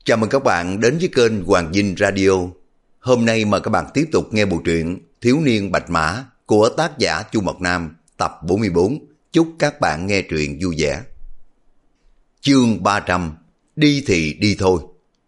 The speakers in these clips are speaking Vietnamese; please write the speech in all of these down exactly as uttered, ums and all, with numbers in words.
Chào mừng các bạn đến với kênh Hoàng Dinh Radio. Hôm nay mời các bạn tiếp tục nghe bộ truyện Thiếu niên Bạch Mã của tác giả Chu Mộc Nam tập bốn mươi bốn. Chúc các bạn nghe truyện vui vẻ. Chương ba trăm. Đi thì đi thôi.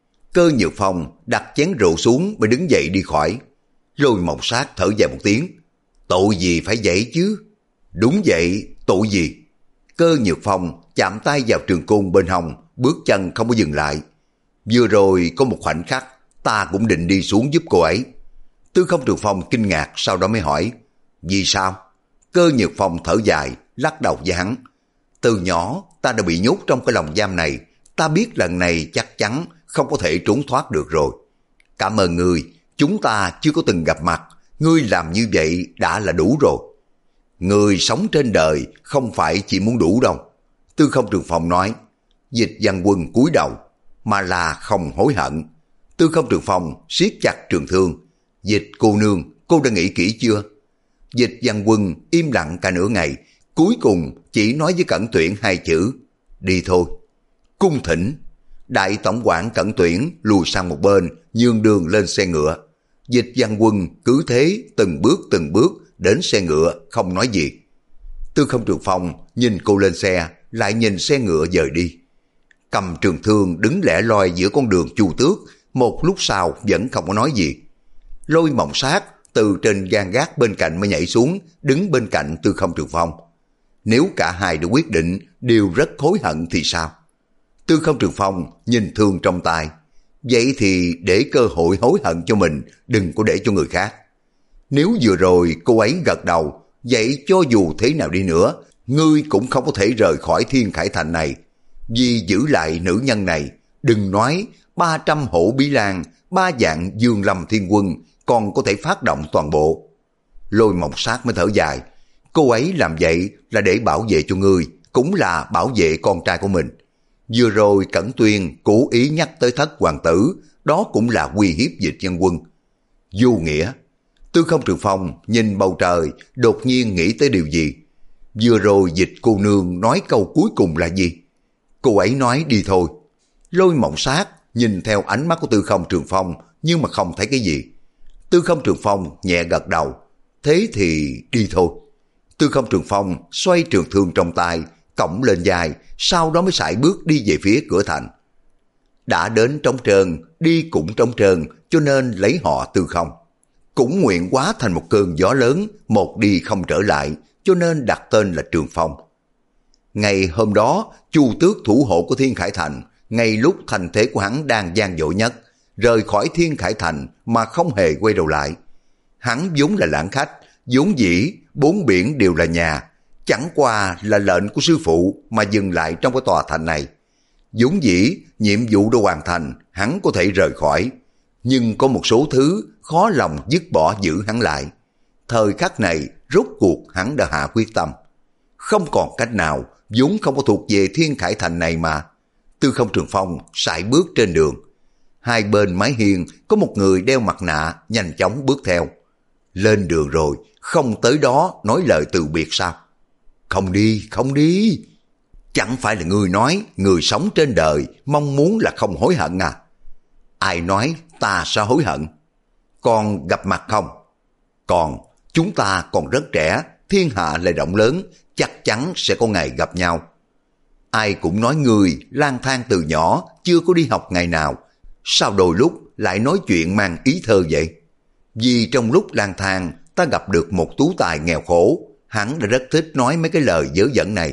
Cơ Nhược Phong đặt chén rượu xuống mới đứng dậy đi khỏi. Lôi Mộng Sát thở dài một tiếng. Tội gì phải vậy chứ? Đúng vậy, tội gì? Cơ Nhược Phong chạm tay vào trường côn bên hông, bước chân không có dừng lại. Vừa rồi có một khoảnh khắc ta cũng định đi xuống giúp cô ấy. Tư Không Trường Phong kinh ngạc, sau đó mới hỏi, vì sao? Cơ Nhược Phong thở dài, lắc đầu với hắn. Từ nhỏ ta đã bị nhốt trong cái lồng giam này, ta biết lần này chắc chắn không có thể trốn thoát được rồi. Cảm ơn ngươi, chúng ta chưa có từng gặp mặt, ngươi làm như vậy đã là đủ rồi. Ngươi sống trên đời không phải chỉ muốn đủ đâu. Tư Không Trường Phong nói. Dịch Văn Quân cúi đầu, mà là không hối hận. Tư Không Trường Phong siết chặt trường thương. Dịch cô nương, cô đã nghĩ kỹ chưa? Dịch Văn Quân im lặng cả nửa ngày, cuối cùng chỉ nói với Cẩn Tuyển hai chữ, đi thôi. Cung thỉnh. Đại tổng quản Cẩn Tuyển lùi sang một bên, nhường đường lên xe ngựa. Dịch Văn Quân cứ thế từng bước từng bước đến xe ngựa, không nói gì. Tư Không Trường Phong nhìn cô lên xe, lại nhìn xe ngựa dời đi. Cầm trường thương đứng lẻ loi giữa con đường Chu Tước, một lúc sau vẫn không có nói gì. Lôi Mộng Sát từ trên gan gác bên cạnh mới nhảy xuống, đứng bên cạnh Tư Không Trường Phong. Nếu cả hai đã quyết định đều rất hối hận thì sao? Tư Không Trường Phong nhìn thương trong tay. Vậy thì để cơ hội hối hận cho mình, đừng có để cho người khác. Nếu vừa rồi cô ấy gật đầu, vậy cho dù thế nào đi nữa, ngươi cũng không có thể rời khỏi Thiên Khải Thành này. Vì giữ lại nữ nhân này, đừng nói ba trăm hổ bí lan, ba vạn Dương Lâm Thiên Quân còn có thể phát động toàn bộ. Lôi Mộng Sát mới thở dài. Cô ấy làm vậy là để bảo vệ cho ngươi, cũng là bảo vệ con trai của mình. Vừa rồi Cẩn Tuyên cố ý nhắc tới Thất Hoàng Tử, đó cũng là uy hiếp Dịch Văn Quân. Vô nghĩa. Tư Không Trường Phong nhìn bầu trời, đột nhiên nghĩ tới điều gì. Vừa rồi Dịch cô nương nói câu cuối cùng là gì? Cô ấy nói đi thôi. Lôi Mộng Sát nhìn theo ánh mắt của Tư Không Trường Phong nhưng mà không thấy cái gì. Tư Không Trường Phong nhẹ gật đầu. Thế thì đi thôi. Tư Không Trường Phong xoay trường thương trong tay, cõng lên vai, sau đó mới sải bước đi về phía cửa thành. Đã đến trống trơn, đi cũng trống trơn, cho nên lấy họ Tư Không. Cũng nguyện hóa thành một cơn gió lớn, một đi không trở lại, cho nên đặt tên là Trường Phong. Ngày hôm đó, Chu Tước thủ hộ của Thiên Khải Thành, ngay lúc thành thế của hắn đang gian dội nhất, rời khỏi Thiên Khải Thành mà không hề quay đầu lại. Hắn vốn là lãng khách, vốn dĩ bốn biển đều là nhà, chẳng qua là lệnh của sư phụ mà dừng lại trong cái tòa thành này. Vốn dĩ nhiệm vụ đã hoàn thành, hắn có thể rời khỏi, nhưng có một số thứ khó lòng dứt bỏ giữ hắn lại. Thời khắc này rốt cuộc hắn đã hạ quyết tâm, không còn cách nào, vốn không có thuộc về Thiên Khải Thành này mà. Tư Không Trường Phong sải bước trên đường. Hai bên mái hiên có một người đeo mặt nạ nhanh chóng bước theo. Lên đường rồi, không tới đó nói lời từ biệt sao? Không đi, không đi. Chẳng phải là ngươi nói người sống trên đời mong muốn là không hối hận à? Ai nói ta sẽ hối hận? Còn gặp mặt không? Còn, chúng ta còn rất trẻ, thiên hạ lại rộng lớn, chắc chắn sẽ có ngày gặp nhau. Ai cũng nói người lang thang từ nhỏ, chưa có đi học ngày nào, sao đôi lúc lại nói chuyện mang ý thơ vậy? Vì trong lúc lang thang, ta gặp được một tú tài nghèo khổ, hắn đã rất thích nói mấy cái lời dớ dẫn này.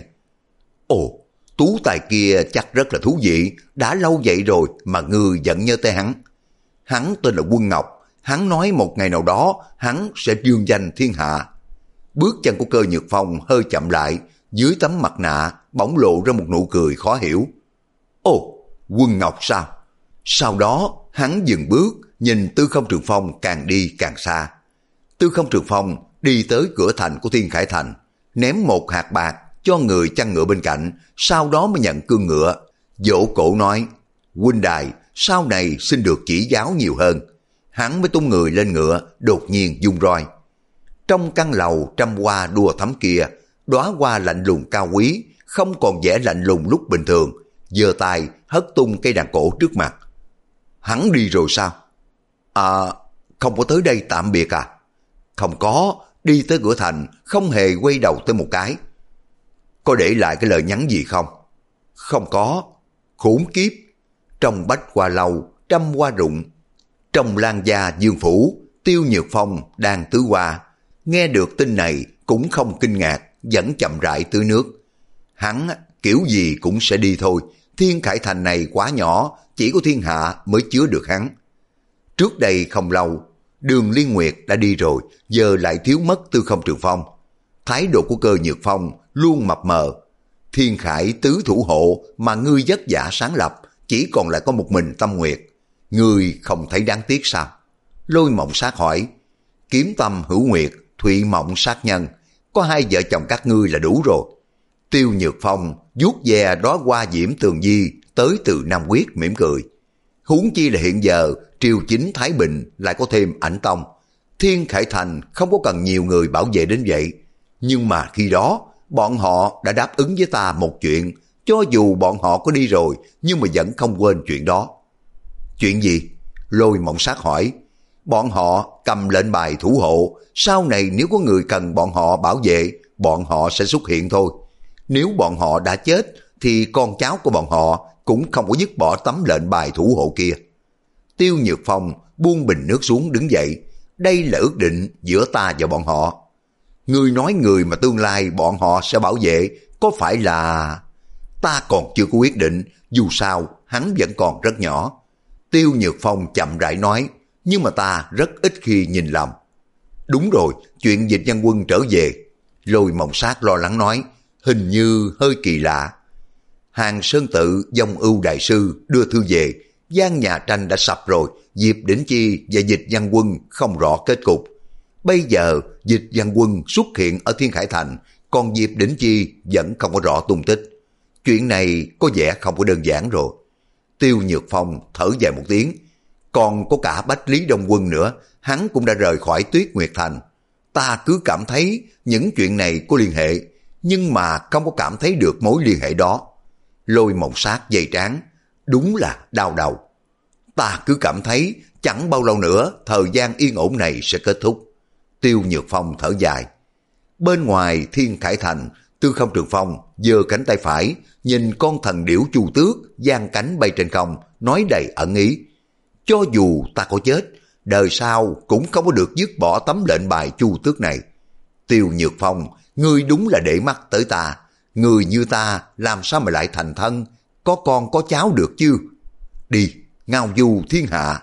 Ồ, tú tài kia chắc rất là thú vị, đã lâu vậy rồi mà ngươi vẫn nhớ tới hắn. Hắn tên là Quân Ngọc, hắn nói một ngày nào đó hắn sẽ dương danh thiên hạ. Bước chân của Cơ Nhược Phong hơi chậm lại, dưới tấm mặt nạ bỗng lộ ra một nụ cười khó hiểu. Ồ, Quân Ngọc sao? Sau đó hắn dừng bước, nhìn Tư Không Trường Phong càng đi càng xa. Tư Không Trường Phong đi tới cửa thành của Thiên Khải Thành, ném một hạt bạc cho người chăn ngựa bên cạnh, sau đó mới nhận cương ngựa, vỗ cổ nói, huynh đài, sau này xin được chỉ giáo nhiều hơn. Hắn mới tung người lên ngựa, đột nhiên vung roi. Trong căn lầu trăm hoa đua thắm kia, đóa hoa lạnh lùng cao quý, không còn vẻ lạnh lùng lúc bình thường, giơ tay hất tung cây đàn cổ trước mặt. Hắn đi rồi sao? À, không có tới đây tạm biệt à? Không có, đi tới cửa thành, không hề quay đầu tới một cái. Có để lại cái lời nhắn gì không? Không có. Khốn kiếp. Trong bách hoa lâu, trăm hoa rụng. Trong Lan gia Dương phủ, Tiêu Nhược Phong đang tứ hoa. Nghe được tin này cũng không kinh ngạc, vẫn chậm rãi tưới nước. Hắn kiểu gì cũng sẽ đi thôi. Thiên Khải Thành này quá nhỏ, chỉ có thiên hạ mới chứa được hắn. Trước đây không lâu, Đường Liên Nguyệt đã đi rồi, giờ lại thiếu mất Tư Không Trường Phong. Thái độ của Cơ Nhược Phong luôn mập mờ. Thiên Khải tứ thủ hộ mà ngươi vất vả sáng lập, chỉ còn lại có một mình Tâm Nguyệt. Ngươi không thấy đáng tiếc sao? Lôi Mộng Sát hỏi. Kiếm tâm hữu nguyệt, thụy mộng sát nhân. Có hai vợ chồng các ngươi là đủ rồi. Tiêu Nhược Phong vuốt ve đóa hoa diễm tường di tới từ Nam Quyết mỉm cười. Huống chi là hiện giờ triều chính Thái Bình lại có thêm Ảnh Tông. Thiên Khải Thành không có cần nhiều người bảo vệ đến vậy. Nhưng mà khi đó bọn họ đã đáp ứng với ta một chuyện. Cho dù bọn họ có đi rồi nhưng mà vẫn không quên chuyện đó. Chuyện gì? Lôi Mộng Sát hỏi. Bọn họ cầm lệnh bài thủ hộ. Sau này nếu có người cần bọn họ bảo vệ, bọn họ sẽ xuất hiện thôi. Nếu bọn họ đã chết thì con cháu của bọn họ cũng không có dứt bỏ tấm lệnh bài thủ hộ kia. Tiêu Nhược Phong buông bình nước xuống đứng dậy. Đây là ước định giữa ta và bọn họ. Người nói người mà tương lai bọn họ sẽ bảo vệ có phải là... Ta còn chưa có quyết định, dù sao hắn vẫn còn rất nhỏ. Tiêu Nhược Phong chậm rãi nói, nhưng mà ta rất ít khi nhìn lầm. Đúng rồi, chuyện Dịch Văn Quân trở về. Lôi Mộng Sát lo lắng nói, hình như hơi kỳ lạ. Hàng Sơn Tự Dông Ưu Đại Sư đưa thư về, gian nhà tranh đã sập rồi, Diệp Đỉnh Chi và Dịch Văn Quân không rõ kết cục. Bây giờ Dịch Văn Quân xuất hiện ở Thiên Khải Thành, còn Diệp Đỉnh Chi vẫn không có rõ tung tích. Chuyện này có vẻ không có đơn giản rồi. Tiêu Nhược Phong thở dài một tiếng. Còn có cả Bách Lý Đông Quân nữa, hắn cũng đã rời khỏi Tuyết Nguyệt Thành. Ta cứ cảm thấy những chuyện này có liên hệ, nhưng mà không có cảm thấy được mối liên hệ đó. Lôi Mộng Sát dày trán, đúng là đau đầu. Ta cứ cảm thấy chẳng bao lâu nữa thời gian yên ổn này sẽ kết thúc. Tiêu Nhược Phong thở dài. Bên ngoài Thiên Khải Thành, Tư Không Trường Phong giơ cánh tay phải, nhìn con thần điểu Chu Tước giang cánh bay trên không, nói đầy ẩn ý. Cho dù ta có chết, đời sau cũng không có được dứt bỏ tấm lệnh bài Chu Tước này. Tiêu Nhược Phong, ngươi đúng là để mắt tới ta. Người như ta làm sao mà lại thành thân, có con có cháu được chứ? Đi, ngao du thiên hạ.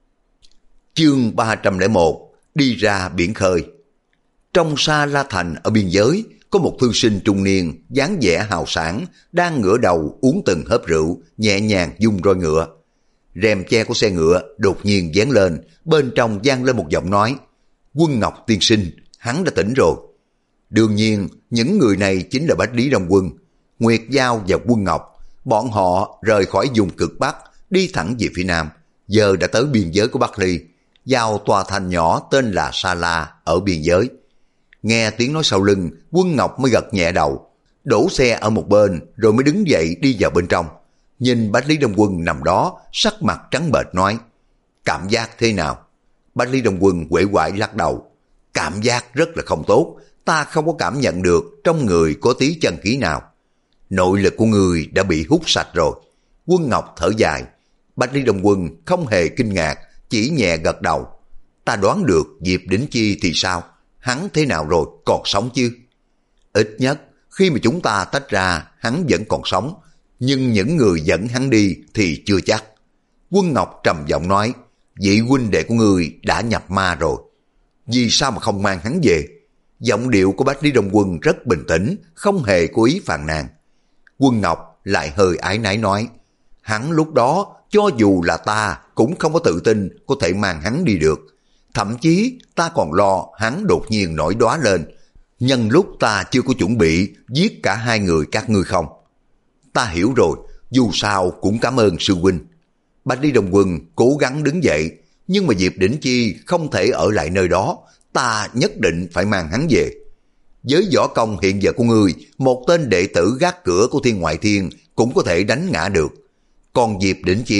Chương ba trăm lẻ một, đi ra biển khơi. Trong Sa La Thành ở biên giới, có một thư sinh trung niên, dáng vẻ hào sảng, đang ngửa đầu uống từng hớp rượu, nhẹ nhàng dung roi ngựa. Rèm che của xe ngựa đột nhiên vén lên, bên trong vang lên một giọng nói. Quân Ngọc tiên sinh, hắn đã tỉnh rồi. Đương nhiên, những người này chính là Bách Lý Đông Quân, Nguyệt Giao và Quân Ngọc. Bọn họ rời khỏi vùng cực Bắc, đi thẳng về phía Nam, giờ đã tới biên giới của Bắc Ly, vào tòa thành nhỏ tên là Sa La ở biên giới. Nghe tiếng nói sau lưng, Quân Ngọc mới gật nhẹ đầu, đổ xe ở một bên rồi mới đứng dậy đi vào bên trong. Nhìn Bách Lý Đông Quân nằm đó, sắc mặt trắng bệch nói, cảm giác thế nào? Bách Lý Đông Quân uể oải lắc đầu, cảm giác rất là không tốt, ta không có cảm nhận được trong người có tí chân khí nào. Nội lực của người đã bị hút sạch rồi. Quân Ngọc thở dài. Bách Lý Đông Quân không hề kinh ngạc, chỉ nhẹ gật đầu. Ta đoán được Diệp Đỉnh Chi thì sao? Hắn thế nào rồi, còn sống chứ? Ít nhất khi mà chúng ta tách ra, hắn vẫn còn sống, nhưng những người dẫn hắn đi thì chưa chắc. Quân Ngọc trầm giọng nói, vị huynh đệ của người đã nhập ma rồi, vì sao mà không mang hắn về? Giọng điệu của Bách Lý Đông Quân rất bình tĩnh, không hề cố ý phàn nàn. Quân Ngọc lại hơi ái nái nói, hắn lúc đó cho dù là ta cũng không có tự tin có thể mang hắn đi được. Thậm chí ta còn lo hắn đột nhiên nổi đóa lên, nhân lúc ta chưa có chuẩn bị giết cả hai người các ngươi không. Ta hiểu rồi, dù sao cũng cảm ơn sư huynh. Bách Lý Đông Quân cố gắng đứng dậy, nhưng mà Diệp Đỉnh Chi không thể ở lại nơi đó, ta nhất định phải mang hắn về. Với võ công hiện giờ của ngươi, một tên đệ tử gác cửa của Thiên Ngoại Thiên cũng có thể đánh ngã được. Còn Diệp Đỉnh Chi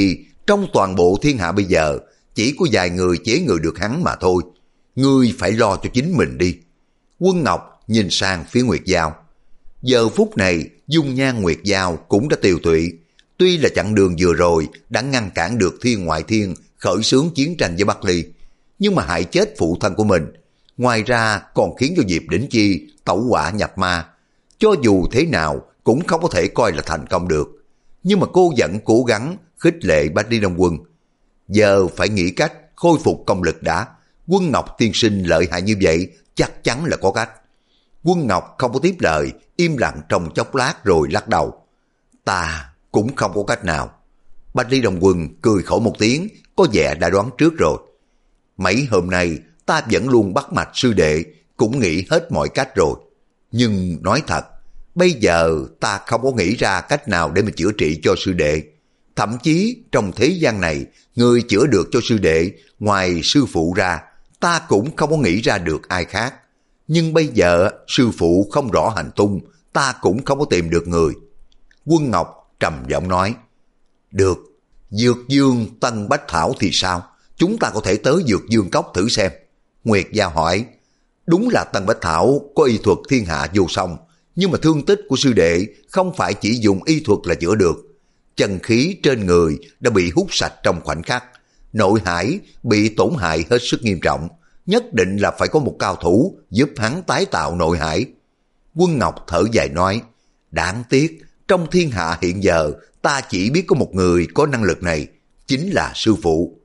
Trong toàn bộ thiên hạ bây giờ, chỉ có vài người chế ngự được hắn mà thôi. Ngươi phải lo cho chính mình đi. Quân Ngọc nhìn sang phía Nguyệt Giao. Giờ phút này, dung nhan Nguyệt Giao cũng đã tiều tụy. Tuy là chặng đường vừa rồi đã ngăn cản được Thiên Ngoại Thiên khởi xướng chiến tranh với Bắc Ly, nhưng mà hại chết phụ thân của mình. Ngoài ra còn khiến cho Diệp Đỉnh Chi tẩu hỏa nhập ma. Cho dù thế nào cũng không có thể coi là thành công được. Nhưng mà cô vẫn cố gắng khích lệ Bạch Ly Đông Quân. Giờ phải nghĩ cách khôi phục công lực đã. Quân Ngọc tiên sinh lợi hại như vậy chắc chắn là có cách. Quân Ngọc không có tiếp lời, im lặng trong chốc lát rồi lắc đầu. Ta cũng không có cách nào. Bạch Ly Đông Quân cười khổ một tiếng, có vẻ đã đoán trước rồi. Mấy hôm nay ta vẫn luôn bắt mạch sư đệ, cũng nghĩ hết mọi cách rồi. Nhưng nói thật, bây giờ ta không có nghĩ ra cách nào để mà chữa trị cho sư đệ. Thậm chí trong thế gian này, người chữa được cho sư đệ ngoài sư phụ ra, ta cũng không có nghĩ ra được ai khác. Nhưng bây giờ sư phụ không rõ hành tung, ta cũng không có tìm được người. Quân Ngọc trầm giọng nói, được, Dược Dương Tân Bách Thảo thì sao? Chúng ta có thể tới Dược Dương Cốc thử xem. Nguyệt Giao hỏi, đúng là Tân Bách Thảo có y thuật thiên hạ vô song, nhưng mà thương tích của sư đệ không phải chỉ dùng y thuật là chữa được. Chân khí trên người đã bị hút sạch trong khoảnh khắc, nội hải bị tổn hại hết sức nghiêm trọng, nhất định là phải có một cao thủ giúp hắn tái tạo nội hải. Quân Ngọc thở dài nói, đáng tiếc, trong thiên hạ hiện giờ ta chỉ biết có một người có năng lực này, chính là sư phụ.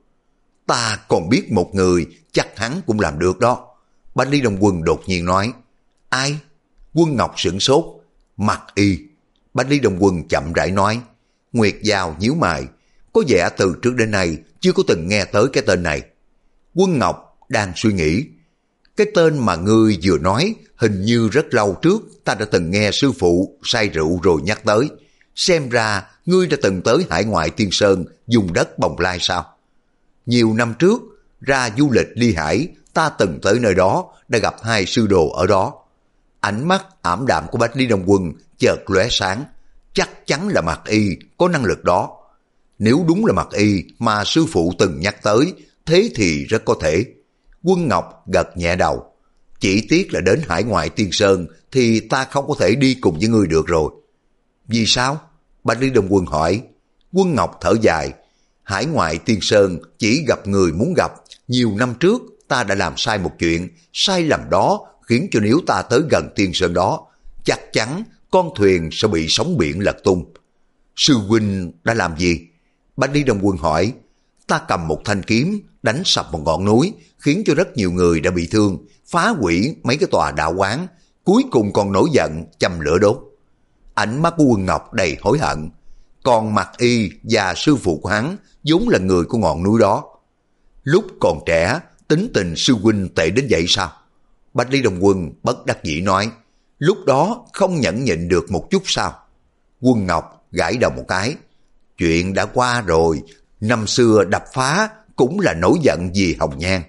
Ta còn biết một người, chắc hắn cũng làm được đó. Bạch Ly Đông Quân đột nhiên nói, ai? Quân Ngọc sửng sốt, Mặc Y. Bạch Ly Đông Quân chậm rãi nói. Nguyệt Giao nhíu mày, có vẻ từ trước đến nay chưa có từng nghe tới cái tên này. Quân Ngọc đang suy nghĩ, cái tên mà ngươi vừa nói hình như rất lâu trước ta đã từng nghe sư phụ say rượu rồi nhắc tới. Xem ra ngươi đã từng tới Hải Ngoại Tiên Sơn dùng đất Bồng Lai sao? Nhiều năm trước ra du lịch Ly Hải, ta từng tới nơi đó, đã gặp hai sư đồ ở đó. Ánh mắt ảm đạm của Bạch Ly Đông Quân chợt lóe sáng, chắc chắn là Mặc Y có năng lực đó. Nếu đúng là Mặc Y mà sư phụ từng nhắc tới, thế thì rất có thể. Quân Ngọc gật nhẹ đầu, chỉ tiếc là đến Hải Ngoại Tiên Sơn thì ta không có thể đi cùng với ngươi được rồi. Vì sao? Bạch Ly Đông Quân hỏi. Quân Ngọc thở dài, Hải Ngoại Tiên Sơn chỉ gặp người muốn gặp. Nhiều năm trước ta đã làm sai một chuyện, sai lầm đó khiến cho nếu ta tới gần Tiên Sơn đó, chắc chắn con thuyền sẽ bị sóng biển lật tung. Sư huynh đã làm gì? Bạch Ly Đông Quân hỏi. Ta cầm một thanh kiếm đánh sập một ngọn núi, khiến cho rất nhiều người đã bị thương, phá hủy mấy cái tòa đạo quán, cuối cùng còn nổi giận châm lửa đốt. Ánh mắt của Quân Ngọc đầy hối hận. Còn Mặc Y và sư phụ của hắn vốn là người của ngọn núi đó. Lúc còn trẻ, tính tình sư huynh tệ đến vậy sao? Bạch Ly Đông Quân bất đắc dĩ nói, lúc đó không nhẫn nhịn được một chút sao? Quân Ngọc gãi đầu một cái, chuyện đã qua rồi, năm xưa đập phá cũng là nổi giận vì Hồng Nhan.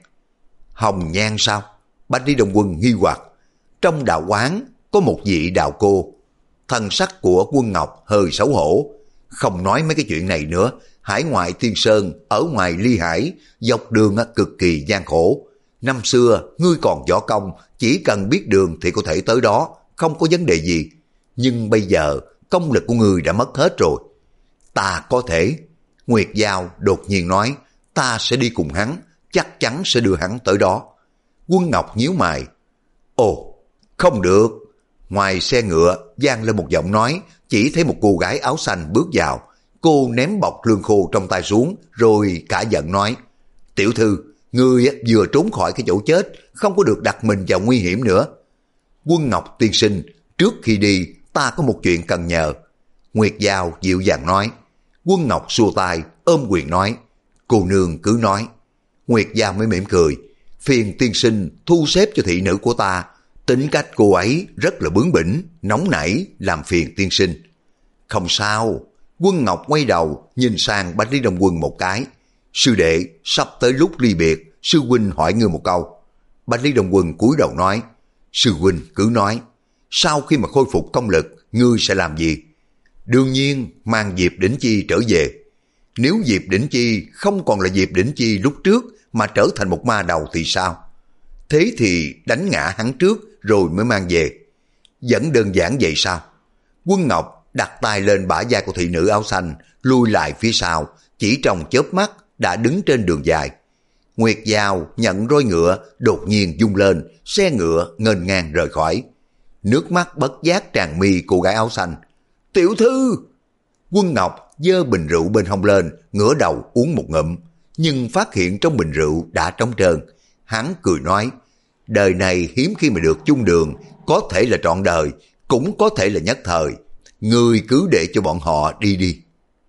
Hồng Nhan sao? Bạch Ly Đông Quân nghi hoặc. Trong đạo quán có một vị đạo cô. Thần sắc của Quân Ngọc hơi xấu hổ. Không nói mấy cái chuyện này nữa, Hải Ngoại Tiên Sơn ở ngoài Ly Hải, dọc đường cực kỳ gian khổ. Năm xưa ngươi còn võ công, chỉ cần biết đường thì có thể tới đó, không có vấn đề gì. Nhưng bây giờ công lực của ngươi đã mất hết rồi. Ta có thể. Nguyệt Giao đột nhiên nói, ta sẽ đi cùng hắn, chắc chắn sẽ đưa hắn tới đó. Quân Ngọc nhíu mày. Ồ, không được. Ngoài xe ngựa vang lên một giọng nói, chỉ thấy một cô gái áo xanh bước vào. Cô ném bọc lương khô trong tay xuống, rồi cả giận nói, tiểu thư, ngươi vừa trốn khỏi cái chỗ chết, không có được đặt mình vào nguy hiểm nữa. Quân Ngọc tiên sinh, trước khi đi, ta có một chuyện cần nhờ. Nguyệt Giao dịu dàng nói. Quân Ngọc xua tay, ôm quyền nói, cô nương cứ nói. Nguyệt Giao mới mỉm cười, phiền tiên sinh thu xếp cho thị nữ của ta. Tính cách cô ấy rất là bướng bỉnh, nóng nảy, làm phiền tiên sinh. Không sao. Quân Ngọc quay đầu nhìn sang Bạch Ly Đông Quân một cái. Sư đệ, sắp tới lúc ly biệt, sư huynh hỏi ngươi một câu. Bạch Ly Đông Quân cúi đầu nói, sư huynh cứ nói, sau khi mà khôi phục công lực, ngươi sẽ làm gì? Đương nhiên mang Diệp Đỉnh Chi trở về. Nếu Diệp Đỉnh Chi không còn là Diệp Đỉnh Chi lúc trước mà trở thành một ma đầu thì sao? Thế thì đánh ngã hắn trước rồi mới mang về. Vẫn đơn giản vậy sao? Quân Ngọc đặt tay lên bả vai của thị nữ áo xanh, lui lại phía sau, chỉ trong chớp mắt đã đứng trên đường dài. Nguyệt Giao nhận roi ngựa, đột nhiên rung lên, xe ngựa nghênh ngang rời khỏi. Nước mắt bất giác tràn mi cô gái áo xanh. Tiểu thư! Quân Ngọc giơ bình rượu bên hông lên, ngửa đầu uống một ngụm, nhưng phát hiện trong bình rượu đã trống trơn. Hắn cười nói, đời này hiếm khi mà được chung đường, có thể là trọn đời, cũng có thể là nhất thời. Ngươi cứ để cho bọn họ đi đi.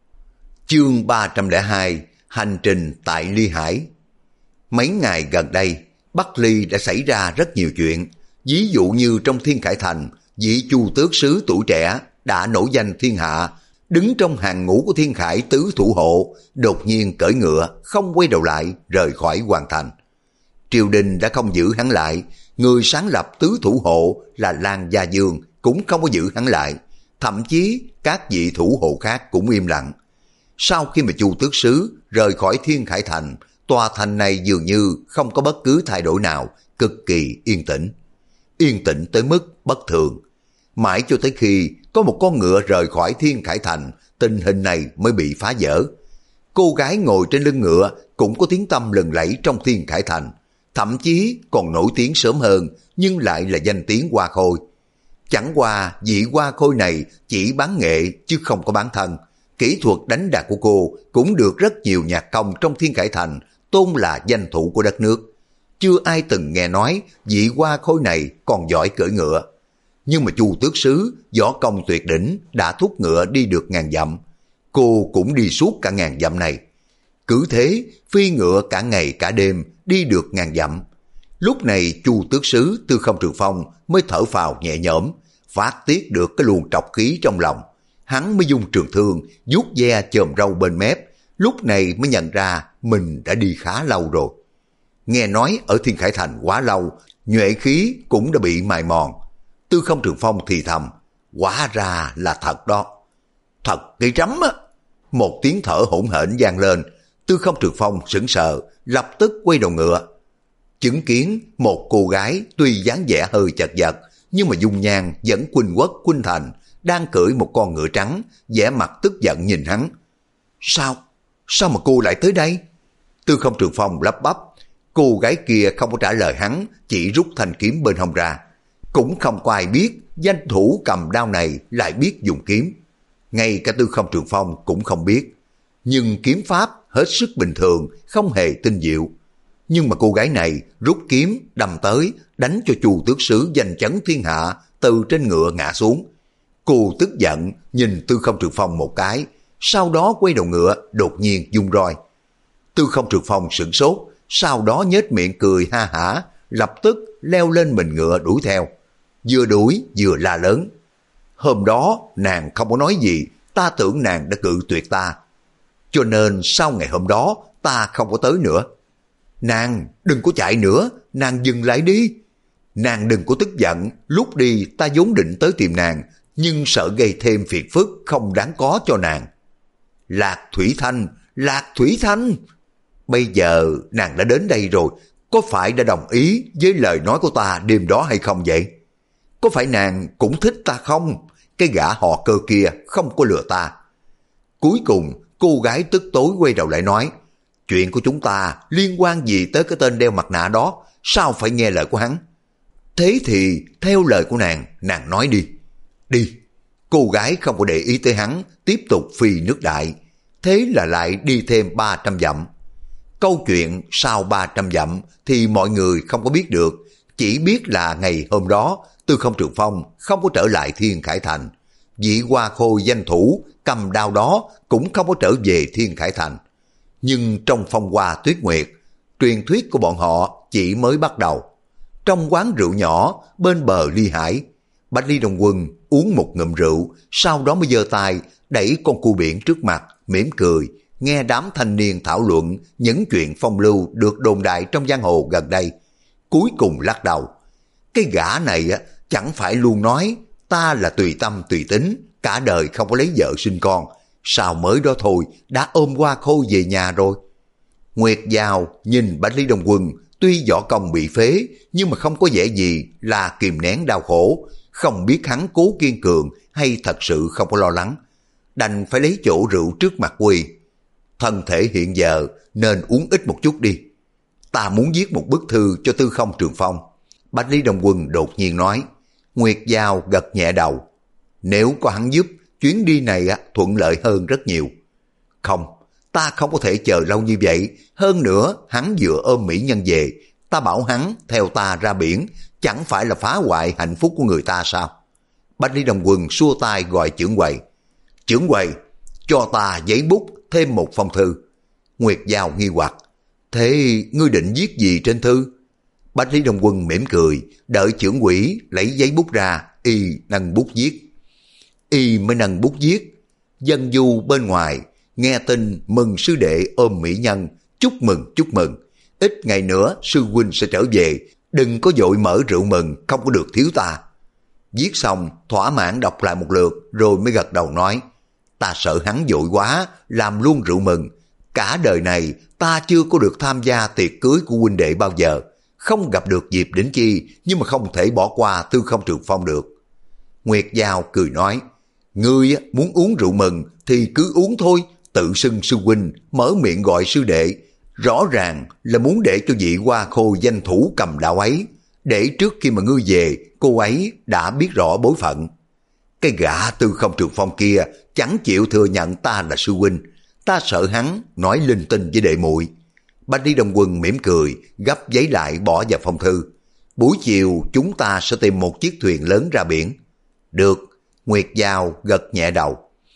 Chương ba trăm lẻ hai, hành trình tại Ly Hải. Mấy ngày gần đây, Bắc Ly đã xảy ra rất nhiều chuyện. Ví dụ như trong Thiên Khải Thành, vị Chu Tước Sứ tuổi trẻ đã nổi danh thiên hạ, đứng trong hàng ngũ của Thiên Khải tứ thủ hộ, đột nhiên cởi ngựa, không quay đầu lại, rời khỏi hoàng thành. Triều đình đã không giữ hắn lại, người sáng lập tứ thủ hộ là Lan Gia Dương cũng không có giữ hắn lại, thậm chí các vị thủ hộ khác cũng im lặng. Sau khi mà Chu Tước Sứ rời khỏi Thiên Khải Thành, tòa thành này dường như không có bất cứ thay đổi nào, cực kỳ yên tĩnh. Yên tĩnh tới mức bất thường. Mãi cho tới khi có một con ngựa rời khỏi Thiên Khải Thành, tình hình này mới bị phá vỡ. Cô gái ngồi trên lưng ngựa cũng có tiếng tăm lừng lẫy trong Thiên Khải Thành, thậm chí còn nổi tiếng sớm hơn, nhưng lại là danh tiếng Hoa Khôi. Chẳng qua vị Hoa Khôi này chỉ bán nghệ chứ không có bán thân. Kỹ thuật đánh đàn của cô cũng được rất nhiều nhạc công trong Thiên Khải Thành tôn là danh thủ của đất nước. Chưa ai từng nghe nói vị Hoa Khôi này còn giỏi cưỡi ngựa. Nhưng mà Chu Tước Sứ võ công tuyệt đỉnh đã thúc ngựa đi được ngàn dặm. Cô cũng đi suốt cả ngàn dặm này. Cứ thế phi ngựa cả ngày cả đêm đi được ngàn dặm. Lúc này Chu Tước Sứ Tư Không Trường Phong mới thở phào nhẹ nhõm, phát tiết được cái luồng trọc khí trong lòng. Hắn mới dung trường thương, vuốt ve chòm râu bên mép, lúc này mới nhận ra mình đã đi khá lâu rồi. Nghe nói ở Thiên Khải Thành quá lâu, nhuệ khí cũng đã bị mài mòn. Tư Không Trường Phong thì thầm, hóa ra là thật đó. Thật cái rắm á. Một tiếng thở hỗn hển vang lên, Tư Không Trường Phong sững sờ, lập tức quay đầu ngựa. Chứng kiến một cô gái tuy dáng vẻ hơi chật vật, nhưng mà dung nhan vẫn khuynh quốc khuynh thành, đang cưỡi một con ngựa trắng, vẻ mặt tức giận nhìn hắn. Sao? Sao mà cô lại tới đây? Tư Không Trường Phong lắp bắp. Cô gái kia không có trả lời hắn, chỉ rút thanh kiếm bên hông ra. Cũng không có ai biết danh thủ cầm đao này lại biết dùng kiếm. Ngay cả Tư Không Trường Phong cũng không biết. Nhưng kiếm pháp hết sức bình thường, không hề tinh diệu. Nhưng mà cô gái này rút kiếm đâm tới, đánh cho Chu Tước Sứ giành chấn thiên hạ từ trên ngựa ngã xuống. Cô tức giận nhìn Tư Không Trường Phong một cái, sau đó quay đầu ngựa đột nhiên vung roi. Tư Không Trường Phong sửng sốt, sau đó nhếch miệng cười ha hả, lập tức leo lên mình ngựa đuổi theo. Vừa đuổi vừa la lớn. Hôm đó nàng không có nói gì, ta tưởng nàng đã cự tuyệt ta. Cho nên sau ngày hôm đó ta không có tới nữa. Nàng đừng có chạy nữa, nàng dừng lại đi. Nàng đừng có tức giận, lúc đi ta vốn định tới tìm nàng, nhưng sợ gây thêm phiền phức không đáng có cho nàng. Lạc Thủy Thanh, Lạc Thủy Thanh. Bây giờ nàng đã đến đây rồi, có phải đã đồng ý với lời nói của ta đêm đó hay không vậy? Có phải nàng cũng thích ta không? Cái gã họ Cơ kia không có lừa ta. Cuối cùng cô gái tức tối quay đầu lại nói, chuyện của chúng ta liên quan gì tới cái tên đeo mặt nạ đó, sao phải nghe lời của hắn? Thế thì theo lời của nàng, nàng nói đi. Đi. Cô gái không có để ý tới hắn, tiếp tục phi nước đại. Thế là lại đi thêm ba trăm dặm. Câu chuyện sau ba trăm dặm thì mọi người không có biết được, chỉ biết là ngày hôm đó Tư Không Trường Phong không có trở lại Thiên Khải Thành. Vị Hoa Khôi danh thủ cầm đao đó cũng không có trở về Thiên Khải Thành. Nhưng trong phong hoa tuyết nguyệt, truyền thuyết của bọn họ chỉ mới bắt đầu. Trong quán rượu nhỏ bên bờ Ly Hải, Bạch Ly Đồng Quân uống một ngụm rượu, sau đó mới giơ tay đẩy con cua biển trước mặt, mỉm cười, nghe đám thanh niên thảo luận những chuyện phong lưu được đồn đại trong giang hồ gần đây. Cuối cùng lắc đầu. Cái gã này chẳng phải luôn nói ta là tùy tâm tùy tính, cả đời không có lấy vợ sinh con. sao mới đó thôi đã ôm Hoa Khôi về nhà rồi. Nguyệt Giao nhìn Bách Lý Đông Quân, tuy võ công bị phế nhưng mà không có vẻ gì là kìm nén đau khổ, không biết hắn cố kiên cường hay thật sự không có lo lắng, đành phải lấy chỗ rượu trước mặt Quy. Thân thể hiện giờ nên uống ít một chút đi. Ta muốn viết một bức thư cho Tư Không Trường Phong. Bách Lý Đông Quân đột nhiên nói. Nguyệt Giao gật nhẹ đầu. Nếu có hắn giúp, chuyến đi này thuận lợi hơn rất nhiều. Không, ta không có thể chờ lâu như vậy. Hơn nữa, hắn vừa ôm mỹ nhân về. Ta bảo hắn theo ta ra biển, chẳng phải là phá hoại hạnh phúc của người ta sao? Bách Lý Đông Quân xua tay gọi trưởng quầy. Trưởng quầy, cho ta giấy bút thêm một phong thư. Nguyệt Giao nghi hoặc. Thế ngươi định viết gì trên thư? Bách Lý Đông Quân mỉm cười, đợi trưởng quỹ lấy giấy bút ra, y nâng bút viết. Y mới nâng bút viết. Dân du bên ngoài, nghe tin mừng sư đệ ôm mỹ nhân, chúc mừng chúc mừng. Ít ngày nữa sư huynh sẽ trở về, đừng có vội mở rượu mừng, không có được thiếu ta. Viết xong, thỏa mãn đọc lại một lượt, rồi mới gật đầu nói. Ta sợ hắn vội quá, làm luôn rượu mừng. Cả đời này ta chưa có được tham gia tiệc cưới của huynh đệ bao giờ. Không gặp được dịp đến chi, nhưng mà không thể bỏ qua Tư Không Trường Phong được. Nguyệt Giao cười nói. Ngươi muốn uống rượu mừng thì cứ uống thôi, tự xưng sư huynh, mở miệng gọi sư đệ. Rõ ràng là muốn để cho vị Hoa Khôi danh thủ cầm đạo ấy, để trước khi mà ngươi về, cô ấy đã biết rõ bối phận. Cái gã Tư Không Trường Phong kia chẳng chịu thừa nhận ta là sư huynh, ta sợ hắn nói linh tinh với đệ muội. Bách Lý Đông Quân mỉm cười, gấp giấy lại bỏ vào phong thư. Buổi chiều chúng ta sẽ tìm một chiếc thuyền lớn ra biển. Được, Nguyệt Giao gật nhẹ đầu.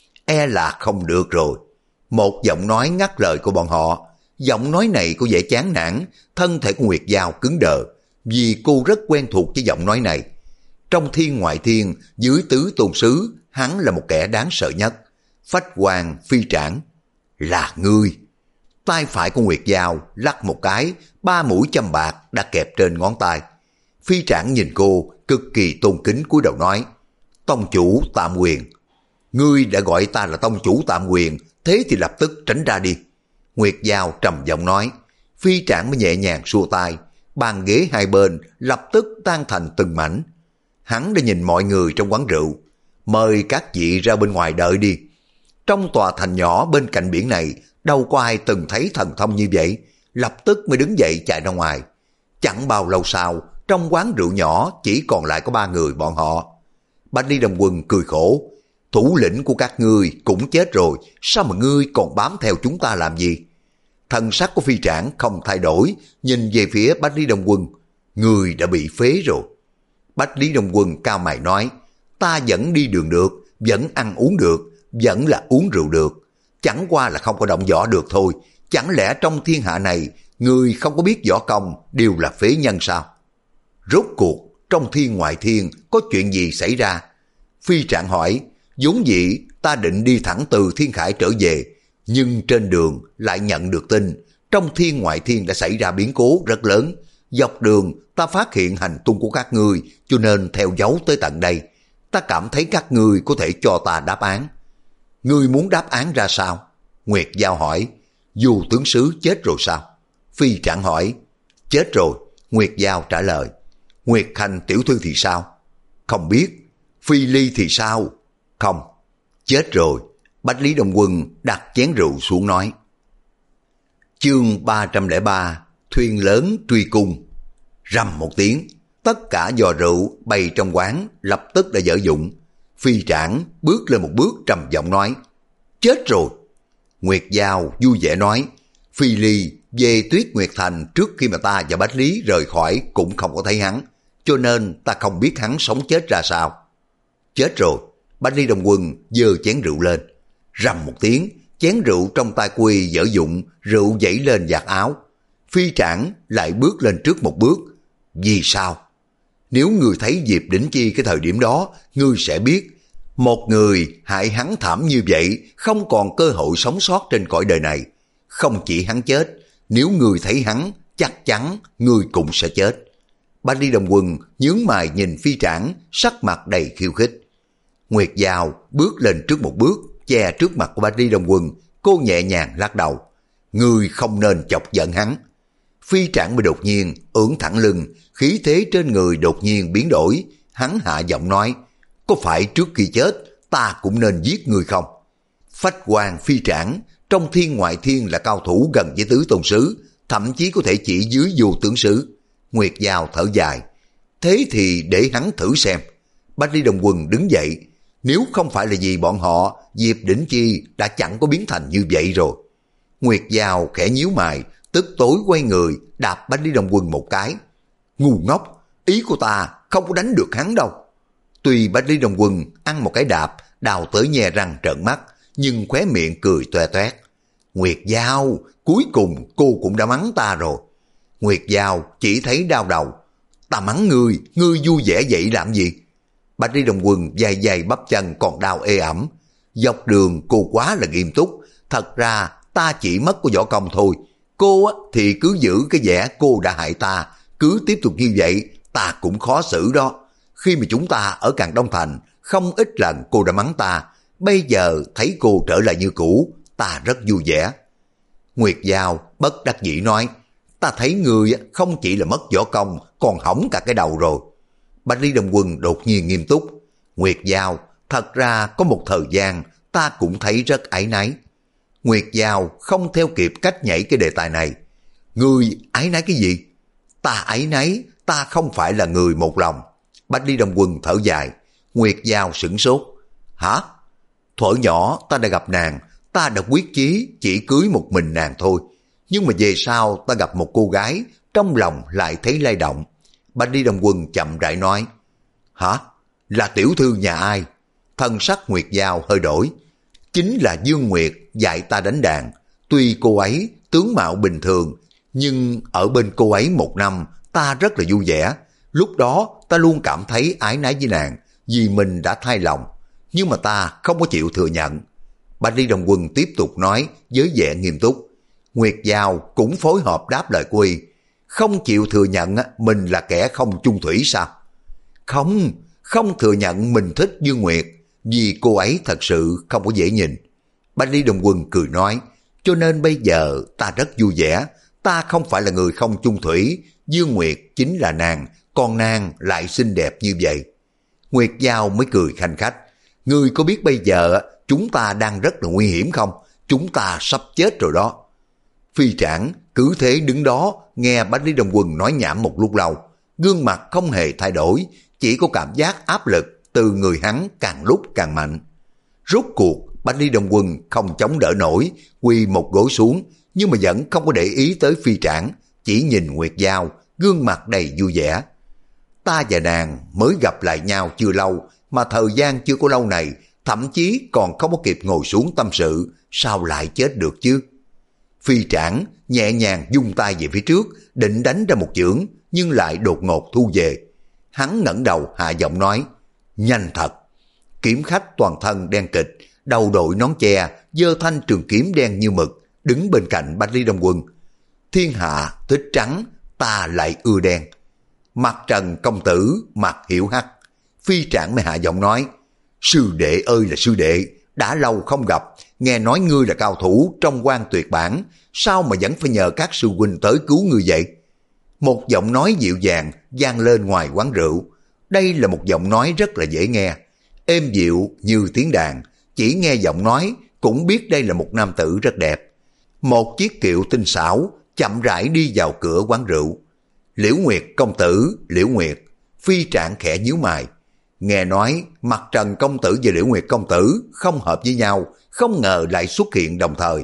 E là không được rồi. Một giọng nói ngắt lời của bọn họ. Giọng nói này có vẻ chán nản, thân thể của Nguyệt Giao cứng đờ, vì cô rất quen thuộc với giọng nói này. Trong thiên ngoại thiên, dưới tứ tôn sứ, hắn là một kẻ đáng sợ nhất. Phách Hoàng Phi Trảng. Là ngươi. Tay phải của Nguyệt Giao lắc một cái, ba mũi châm bạc đã kẹp trên ngón tay. Phi Trảng nhìn cô, cực kỳ tôn kính cúi đầu nói. Tông chủ Tạm Quyền. Ngươi đã gọi ta là tông chủ Tạm Quyền, thế thì lập tức tránh ra đi. Nguyệt Giao trầm giọng nói. Phi Trảng mới nhẹ nhàng xua tay, bàn ghế hai bên lập tức tan thành từng mảnh. Hắn đã nhìn mọi người trong quán rượu. Mời các vị ra bên ngoài đợi đi. Trong tòa thành nhỏ bên cạnh biển này, đâu có ai từng thấy thần thông như vậy, lập tức mới đứng dậy chạy ra ngoài. Chẳng bao lâu sau, trong quán rượu nhỏ chỉ còn lại có ba người bọn họ. Bách Lý Đông Quân cười khổ. Thủ lĩnh của các ngươi cũng chết rồi, sao mà ngươi còn bám theo chúng ta làm gì? Thần sắc của Phi Trảng không thay đổi, nhìn về phía Bách Lý Đông Quân. Ngươi đã bị phế rồi. Bách Lý Đông Quân cao mày nói. Ta vẫn đi đường được, vẫn ăn uống được, vẫn là uống rượu được. Chẳng qua là không có động võ được thôi. Chẳng lẽ trong thiên hạ này, người không có biết võ công đều là phế nhân sao? Rốt cuộc, trong thiên ngoại thiên có chuyện gì xảy ra? Phi Trảng hỏi. Vốn dĩ ta định đi thẳng từ Thiên Khải trở về, nhưng trên đường lại nhận được tin trong thiên ngoại thiên đã xảy ra biến cố rất lớn. Dọc đường ta phát hiện hành tung của các ngươi, cho nên theo dấu tới tận đây. Ta cảm thấy các ngươi có thể cho ta đáp án. Ngươi muốn đáp án ra sao? Nguyệt Giao hỏi. Du tướng sứ chết rồi sao? Phi Trảng hỏi. Chết rồi, Nguyệt Giao trả lời. Nguyệt Khanh tiểu thư thì sao? Không biết. Phi Ly thì sao? Không. Chết rồi. Bách Lý Đông Quân đặt chén rượu xuống nói. Chương ba trăm lẻ ba. Thuyền lớn truy cung. Rầm một tiếng, tất cả giò rượu bày trong quán lập tức đã dở dụng. Phi Trảng bước lên một bước trầm giọng nói. Chết rồi. Nguyệt Giao vui vẻ nói. Phi Ly về Tuyết Nguyệt Thành trước khi mà ta và Bách Lý rời khỏi cũng không có thấy hắn, cho nên ta không biết hắn sống chết ra sao. Chết rồi. Bách Lý Đông Quân giơ chén rượu lên. Rầm một tiếng, chén rượu trong tay Quy dở dụng, rượu dãy lên vạt áo. Phi Trảng lại bước lên trước một bước. Vì sao? Nếu người thấy Diệp Đỉnh Chi cái thời điểm đó, ngươi sẽ biết, một người hại hắn thảm như vậy không còn cơ hội sống sót trên cõi đời này. Không chỉ hắn chết, nếu người thấy hắn, chắc chắn người cũng sẽ chết. Bách Lý Đông Quân nhướng mày nhìn Phi Trảng, sắc mặt đầy khiêu khích. Nguyệt Giao bước lên trước một bước, che trước mặt của Bạch Ly Đồng Quân, cô nhẹ nhàng lắc đầu. Ngươi không nên chọc giận hắn. Phi Trảng bị đột nhiên ưỡn thẳng lưng, khí thế trên người đột nhiên biến đổi. Hắn hạ giọng nói, có phải trước khi chết ta cũng nên giết ngươi không? Phách Hoàng Phi Trảng trong thiên ngoại thiên là cao thủ gần với tứ tôn sứ, thậm chí có thể chỉ dưới vô tướng sứ. Nguyệt Giao thở dài, thế thì để hắn thử xem. Bạch Ly Đồng Quân đứng dậy, nếu không phải là vì bọn họ, Diệp Đỉnh Chi đã chẳng có biến thành như vậy rồi. Nguyệt Giao khẽ nhíu mày, tức tối quay người đạp Bạch Ly Đồng Quân một cái. Ngu ngốc, ý của ta không có đánh được hắn đâu. Tuy Bạch Ly Đồng Quân ăn một cái đạp, đào tới nhe răng trợn mắt, nhưng khóe miệng cười toe toét. Nguyệt Giao, cuối cùng cô cũng đã mắng ta rồi. Nguyệt Giao chỉ thấy đau đầu. Ta mắng ngươi, ngươi vui vẻ vậy làm gì? Bạch Ly Đồng Quân dài dài bắp chân còn đau ê ẩm. Dọc đường cô quá là nghiêm túc. Thật ra ta chỉ mất của võ công thôi. Cô thì cứ giữ cái vẻ cô đã hại ta. Cứ tiếp tục như vậy ta cũng khó xử đó. Khi mà chúng ta ở Càn Đông Thành, không ít lần cô đã mắng ta. Bây giờ thấy cô trở lại như cũ, ta rất vui vẻ. Nguyệt Giao bất đắc dĩ nói, ta thấy người không chỉ là mất võ công, còn hỏng cả cái đầu rồi. Bạch Ly Đồng Quân đột nhiên nghiêm túc. Nguyệt Giao, thật ra có một thời gian ta cũng thấy rất áy náy. Nguyệt Giao không theo kịp cách nhảy cái đề tài này. Ngươi áy náy cái gì? Ta áy náy, ta không phải là người một lòng. Bạch Ly Đồng Quân thở dài. Nguyệt Giao sửng sốt. Hả? Thuở nhỏ ta đã gặp nàng, ta đã quyết chí chỉ cưới một mình nàng thôi. Nhưng mà về sau ta gặp một cô gái, trong lòng lại thấy lay động. Bạch Ly Đồng Quân chậm rãi nói. Hả? Là tiểu thư nhà ai? Thân sắc Nguyệt Giao hơi đổi. Chính là Dương Nguyệt dạy ta đánh đàn. Tuy cô ấy tướng mạo bình thường, nhưng ở bên cô ấy một năm ta rất là vui vẻ. Lúc đó ta luôn cảm thấy ái nái với nàng, vì mình đã thay lòng. Nhưng mà ta không có chịu thừa nhận. Bạch Ly Đồng Quân tiếp tục nói với vẻ nghiêm túc. Nguyệt Giao cũng phối hợp đáp lời của y. Không chịu thừa nhận mình là kẻ không chung thủy sao? Không, không thừa nhận mình thích Dương Nguyệt, vì cô ấy thật sự không có dễ nhìn. Bạch Ly Đồng Quân cười nói, cho nên bây giờ ta rất vui vẻ. Ta không phải là người không chung thủy, Dương Nguyệt chính là nàng, còn nàng lại xinh đẹp như vậy. Nguyệt Giao mới cười khanh khách. Ngươi có biết bây giờ chúng ta đang rất là nguy hiểm không? Chúng ta sắp chết rồi đó. Phi Trảng cứ thế đứng đó nghe Bạch Ly Đồng Quân nói nhảm một lúc lâu. Gương mặt không hề thay đổi, chỉ có cảm giác áp lực từ người hắn càng lúc càng mạnh. Rốt cuộc Bạch Ly Đồng Quân không chống đỡ nổi, quỳ một gối xuống, nhưng mà vẫn không có để ý tới Phi Trảng, chỉ nhìn Nguyệt Giao, gương mặt đầy vui vẻ. Ta và nàng mới gặp lại nhau chưa lâu, mà thời gian chưa có lâu này, thậm chí còn không có kịp ngồi xuống tâm sự, sao lại chết được chứ? Phi Trảng nhẹ nhàng vung tay về phía trước, định đánh ra một chưởng, nhưng lại đột ngột thu về. Hắn ngẩng đầu hạ giọng nói, nhanh thật. Kiếm khách toàn thân đen kịch, đầu đội nón che, giơ thanh trường kiếm đen như mực, đứng bên cạnh Bạch Ly Đồng Quân. Thiên hạ thích trắng, ta lại ưa đen. Mặt Trần công tử, mặt Hiểu Hắc. Phi Trảng mới hạ giọng nói, sư đệ ơi là sư đệ, đã lâu không gặp, nghe nói ngươi là cao thủ trong quan tuyệt bản, sao mà vẫn phải nhờ các sư huynh tới cứu ngươi vậy? Một giọng nói dịu dàng vang lên ngoài quán rượu. Đây là một giọng nói rất là dễ nghe, êm dịu như tiếng đàn, chỉ nghe giọng nói cũng biết đây là một nam tử rất đẹp. Một chiếc kiệu tinh xảo chậm rãi đi vào cửa quán rượu. Liễu Nguyệt công tử, Liễu Nguyệt. Phi Trảng khẽ nhíu mày. Nghe nói Mặt Trần công tử và Liễu Nguyệt công tử không hợp với nhau, không ngờ lại xuất hiện đồng thời.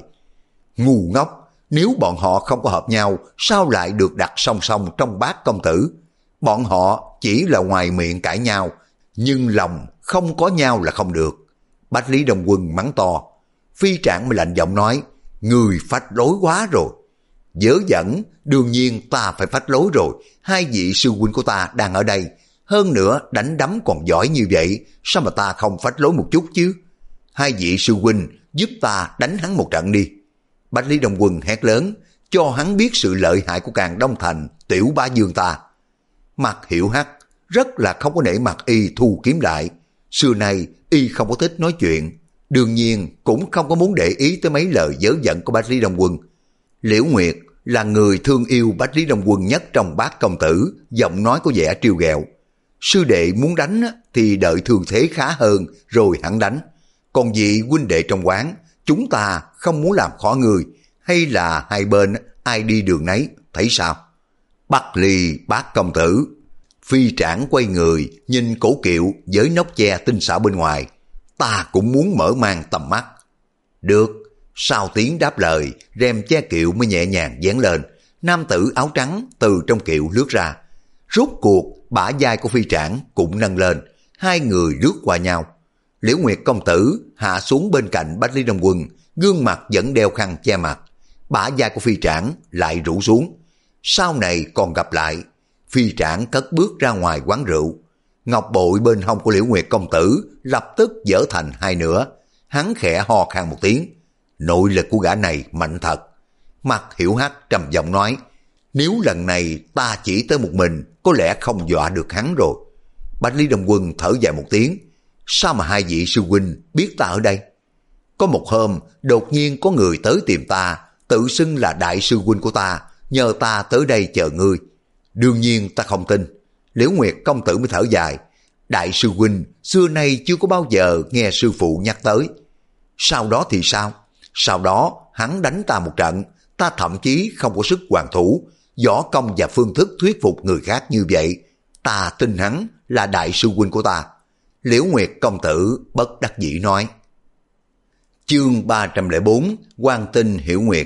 Ngu ngốc, nếu bọn họ không có hợp nhau, sao lại được đặt song song trong bát công tử? Bọn họ chỉ là ngoài miệng cãi nhau, nhưng lòng không có nhau là không được. Bạch Lý Đồng Quân mắng to. Phi Trảng mới lạnh giọng nói, người phách lối quá rồi. Dớ dẫn, đương nhiên ta phải phách lối rồi, hai vị sư huynh của ta đang ở đây. Hơn nữa đánh đấm còn giỏi như vậy, sao mà ta không phách lối một chút chứ? Hai vị sư huynh giúp ta đánh hắn một trận đi. Bạch Lý Đồng Quân hét lớn, cho hắn biết sự lợi hại của Càn Đông Thành, tiểu bá dương ta. Mặt Hiểu Hắc rất là không có nể mặt y thu kiếm lại. Xưa nay y không có thích nói chuyện. đương nhiên cũng không có muốn để ý tới mấy lời dớ dẫn của Bách Lý Đông Quân. Liễu Nguyệt là người thương yêu Bách Lý Đông Quân nhất trong bát công tử, giọng nói có vẻ trêu ghẹo. Sư đệ muốn đánh thì đợi thương thế khá hơn rồi hẳn đánh. Còn vị huynh đệ trong quán, chúng ta không muốn làm khó người, hay là hai bên ai đi đường nấy, thấy sao? Bắc Ly bát công tử. Phi Trảng quay người, nhìn Cổ Kiệu với nóc che tinh xảo bên ngoài. Ta cũng muốn mở mang tầm mắt. Được. Sau tiếng đáp lời, rèm che kiệu mới nhẹ nhàng dán lên. Nam tử áo trắng từ trong kiệu lướt ra. Rốt cuộc, bả vai của Phi Trảng cũng nâng lên. Hai người lướt qua nhau. Liễu Nguyệt công tử hạ xuống bên cạnh Bách Lý Đông Quân, gương mặt vẫn đeo khăn che mặt. Bả vai của Phi Trảng lại rũ xuống. Sau này còn gặp lại. Phi Trảng cất bước ra ngoài quán rượu. Ngọc bội bên hông của Liễu Nguyệt công tử lập tức dở thành hai nửa. Hắn khẽ ho khan một tiếng. Nội lực của gã này mạnh thật. Mặt Hiểu Hắc trầm giọng nói, nếu lần này ta chỉ tới một mình, có lẽ không dọa được hắn rồi. Bách Lý Đông Quân thở dài một tiếng, sao mà hai vị sư huynh biết ta ở đây? Có một hôm, đột nhiên có người tới tìm ta, tự xưng là đại sư huynh của ta, nhờ ta tới đây chờ ngươi. Đương nhiên ta không tin. Liễu Nguyệt công tử mới thở dài, đại sư huynh xưa nay chưa có bao giờ nghe sư phụ nhắc tới. Sau đó thì sao? Sau đó hắn đánh ta một trận, ta thậm chí không có sức hoàn thủ, võ công và phương thức thuyết phục người khác như vậy. Ta tin hắn là đại sư huynh của ta. Liễu Nguyệt công tử bất đắc dĩ nói. Chương ba trăm lẻ bốn, Quang Tinh Hiểu Nguyệt.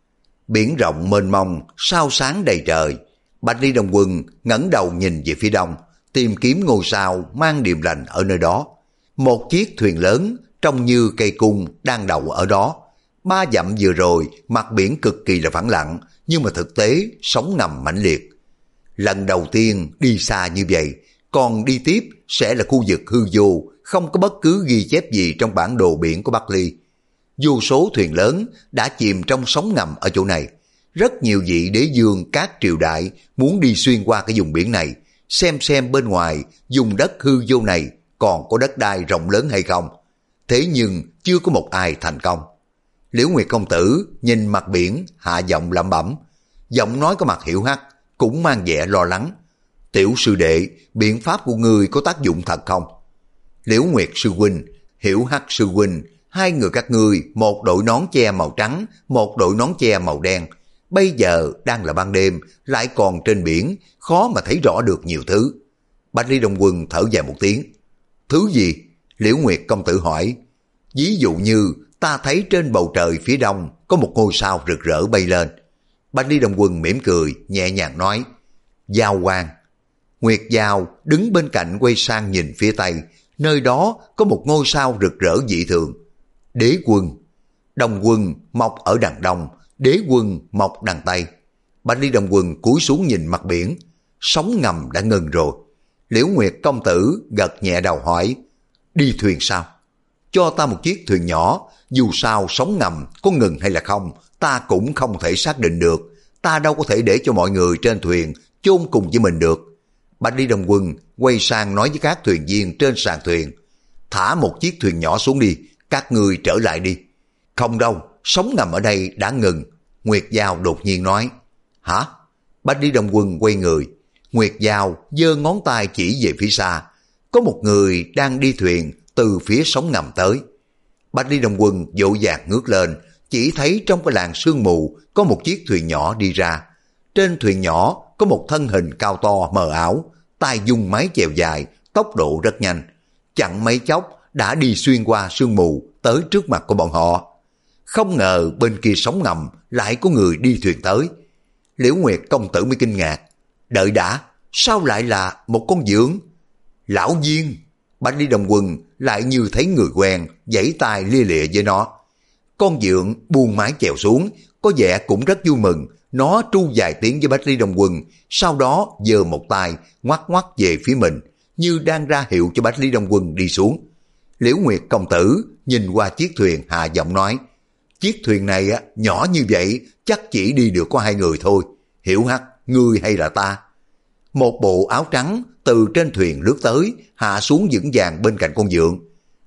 Biển rộng mênh mông, sao sáng đầy trời. Bách Lý Đông Quân ngẩng đầu nhìn về phía đông, tìm kiếm ngôi sao mang điềm lành ở nơi đó. Một chiếc thuyền lớn trông như cây cung đang đậu ở đó. Ba dặm vừa rồi, mặt biển cực kỳ là phẳng lặng, nhưng mà thực tế sóng ngầm mãnh liệt. Lần đầu tiên đi xa như vậy, còn đi tiếp sẽ là khu vực hư vô, không có bất cứ ghi chép gì trong bản đồ biển của Bắc Ly. Vô số thuyền lớn đã chìm trong sóng ngầm ở chỗ này. Rất nhiều vị đế vương các triều đại muốn đi xuyên qua cái vùng biển này, xem xem bên ngoài vùng đất hư vô này còn có đất đai rộng lớn hay không. Thế nhưng chưa có một ai thành công. Liễu Nguyệt công tử nhìn mặt biển, hạ giọng lẩm bẩm. Giọng nói của Mặt Hiểu Hắc cũng mang vẻ lo lắng. Tiểu sư đệ, biện pháp của ngươi có tác dụng thật không? Liễu Nguyệt sư huynh, Hiểu Hắc sư huynh, hai người các ngươi, một đội nón che màu trắng, một đội nón che màu đen. Bây giờ đang là ban đêm, lại còn trên biển, khó mà thấy rõ được nhiều thứ. Bách Lý Đông Quân thở dài một tiếng. Thứ gì? Liễu Nguyệt công tử hỏi. Ví dụ như ta thấy trên bầu trời phía đông có một ngôi sao rực rỡ bay lên. Bách Lý Đông Quân mỉm cười, nhẹ nhàng nói. Giao quang. Nguyệt Giao đứng bên cạnh quay sang nhìn phía tây, nơi đó có một ngôi sao rực rỡ dị thường. Đế quân. Đông quân mọc ở đằng đông, đế quân mọc đằng tây. Bách Lý Đông Quân cúi xuống nhìn mặt biển, sóng ngầm đã ngừng rồi. Liễu Nguyệt công tử gật nhẹ đầu hỏi, đi thuyền sao? Cho ta một chiếc thuyền nhỏ, dù sao sóng ngầm có ngừng hay là không, ta cũng không thể xác định được. Ta đâu có thể để cho mọi người trên thuyền chôn cùng với mình được. Bách Lý Đông Quân quay sang nói với các thuyền viên trên sàn thuyền, thả một chiếc thuyền nhỏ xuống đi, các người trở lại đi. Không đâu, sóng ngầm ở đây đã ngừng. Nguyệt Giao đột nhiên nói. Hả? Bách Lý Đông Quân quay người. Nguyệt Giao giơ ngón tay chỉ về phía xa. Có một người đang đi thuyền từ phía sóng ngầm tới. Bách Lý Đông Quân vội vàng ngước lên, chỉ thấy trong cái làn sương mù có một chiếc thuyền nhỏ đi ra. Trên thuyền nhỏ có một thân hình cao to mờ ảo, tay dùng mái chèo dài, tốc độ rất nhanh. Chẳng mấy chốc đã đi xuyên qua sương mù tới trước mặt của bọn họ. Không ngờ bên kia sóng ngầm lại có người đi thuyền tới. Liễu Nguyệt công tử mới kinh ngạc. Đợi đã, sao lại là một con dưỡng? Lão Viên. Bách Lý Đông Quân lại như thấy người quen, giãy tay lia lịa với nó. Con dượng buông mái chèo xuống, có vẻ cũng rất vui mừng. Nó tru vài tiếng với Bách Lý Đông Quân, sau đó giơ một tay ngoắc ngoắc về phía mình, như đang ra hiệu cho Bách Lý Đông Quân đi xuống. Liễu Nguyệt công tử nhìn qua chiếc thuyền hạ giọng nói, chiếc thuyền này á, nhỏ như vậy chắc chỉ đi được có hai người thôi. Hiểu Hắc, ngươi hay là ta? Một bộ áo trắng từ trên thuyền lướt tới, hạ xuống vững vàng bên cạnh con dượng.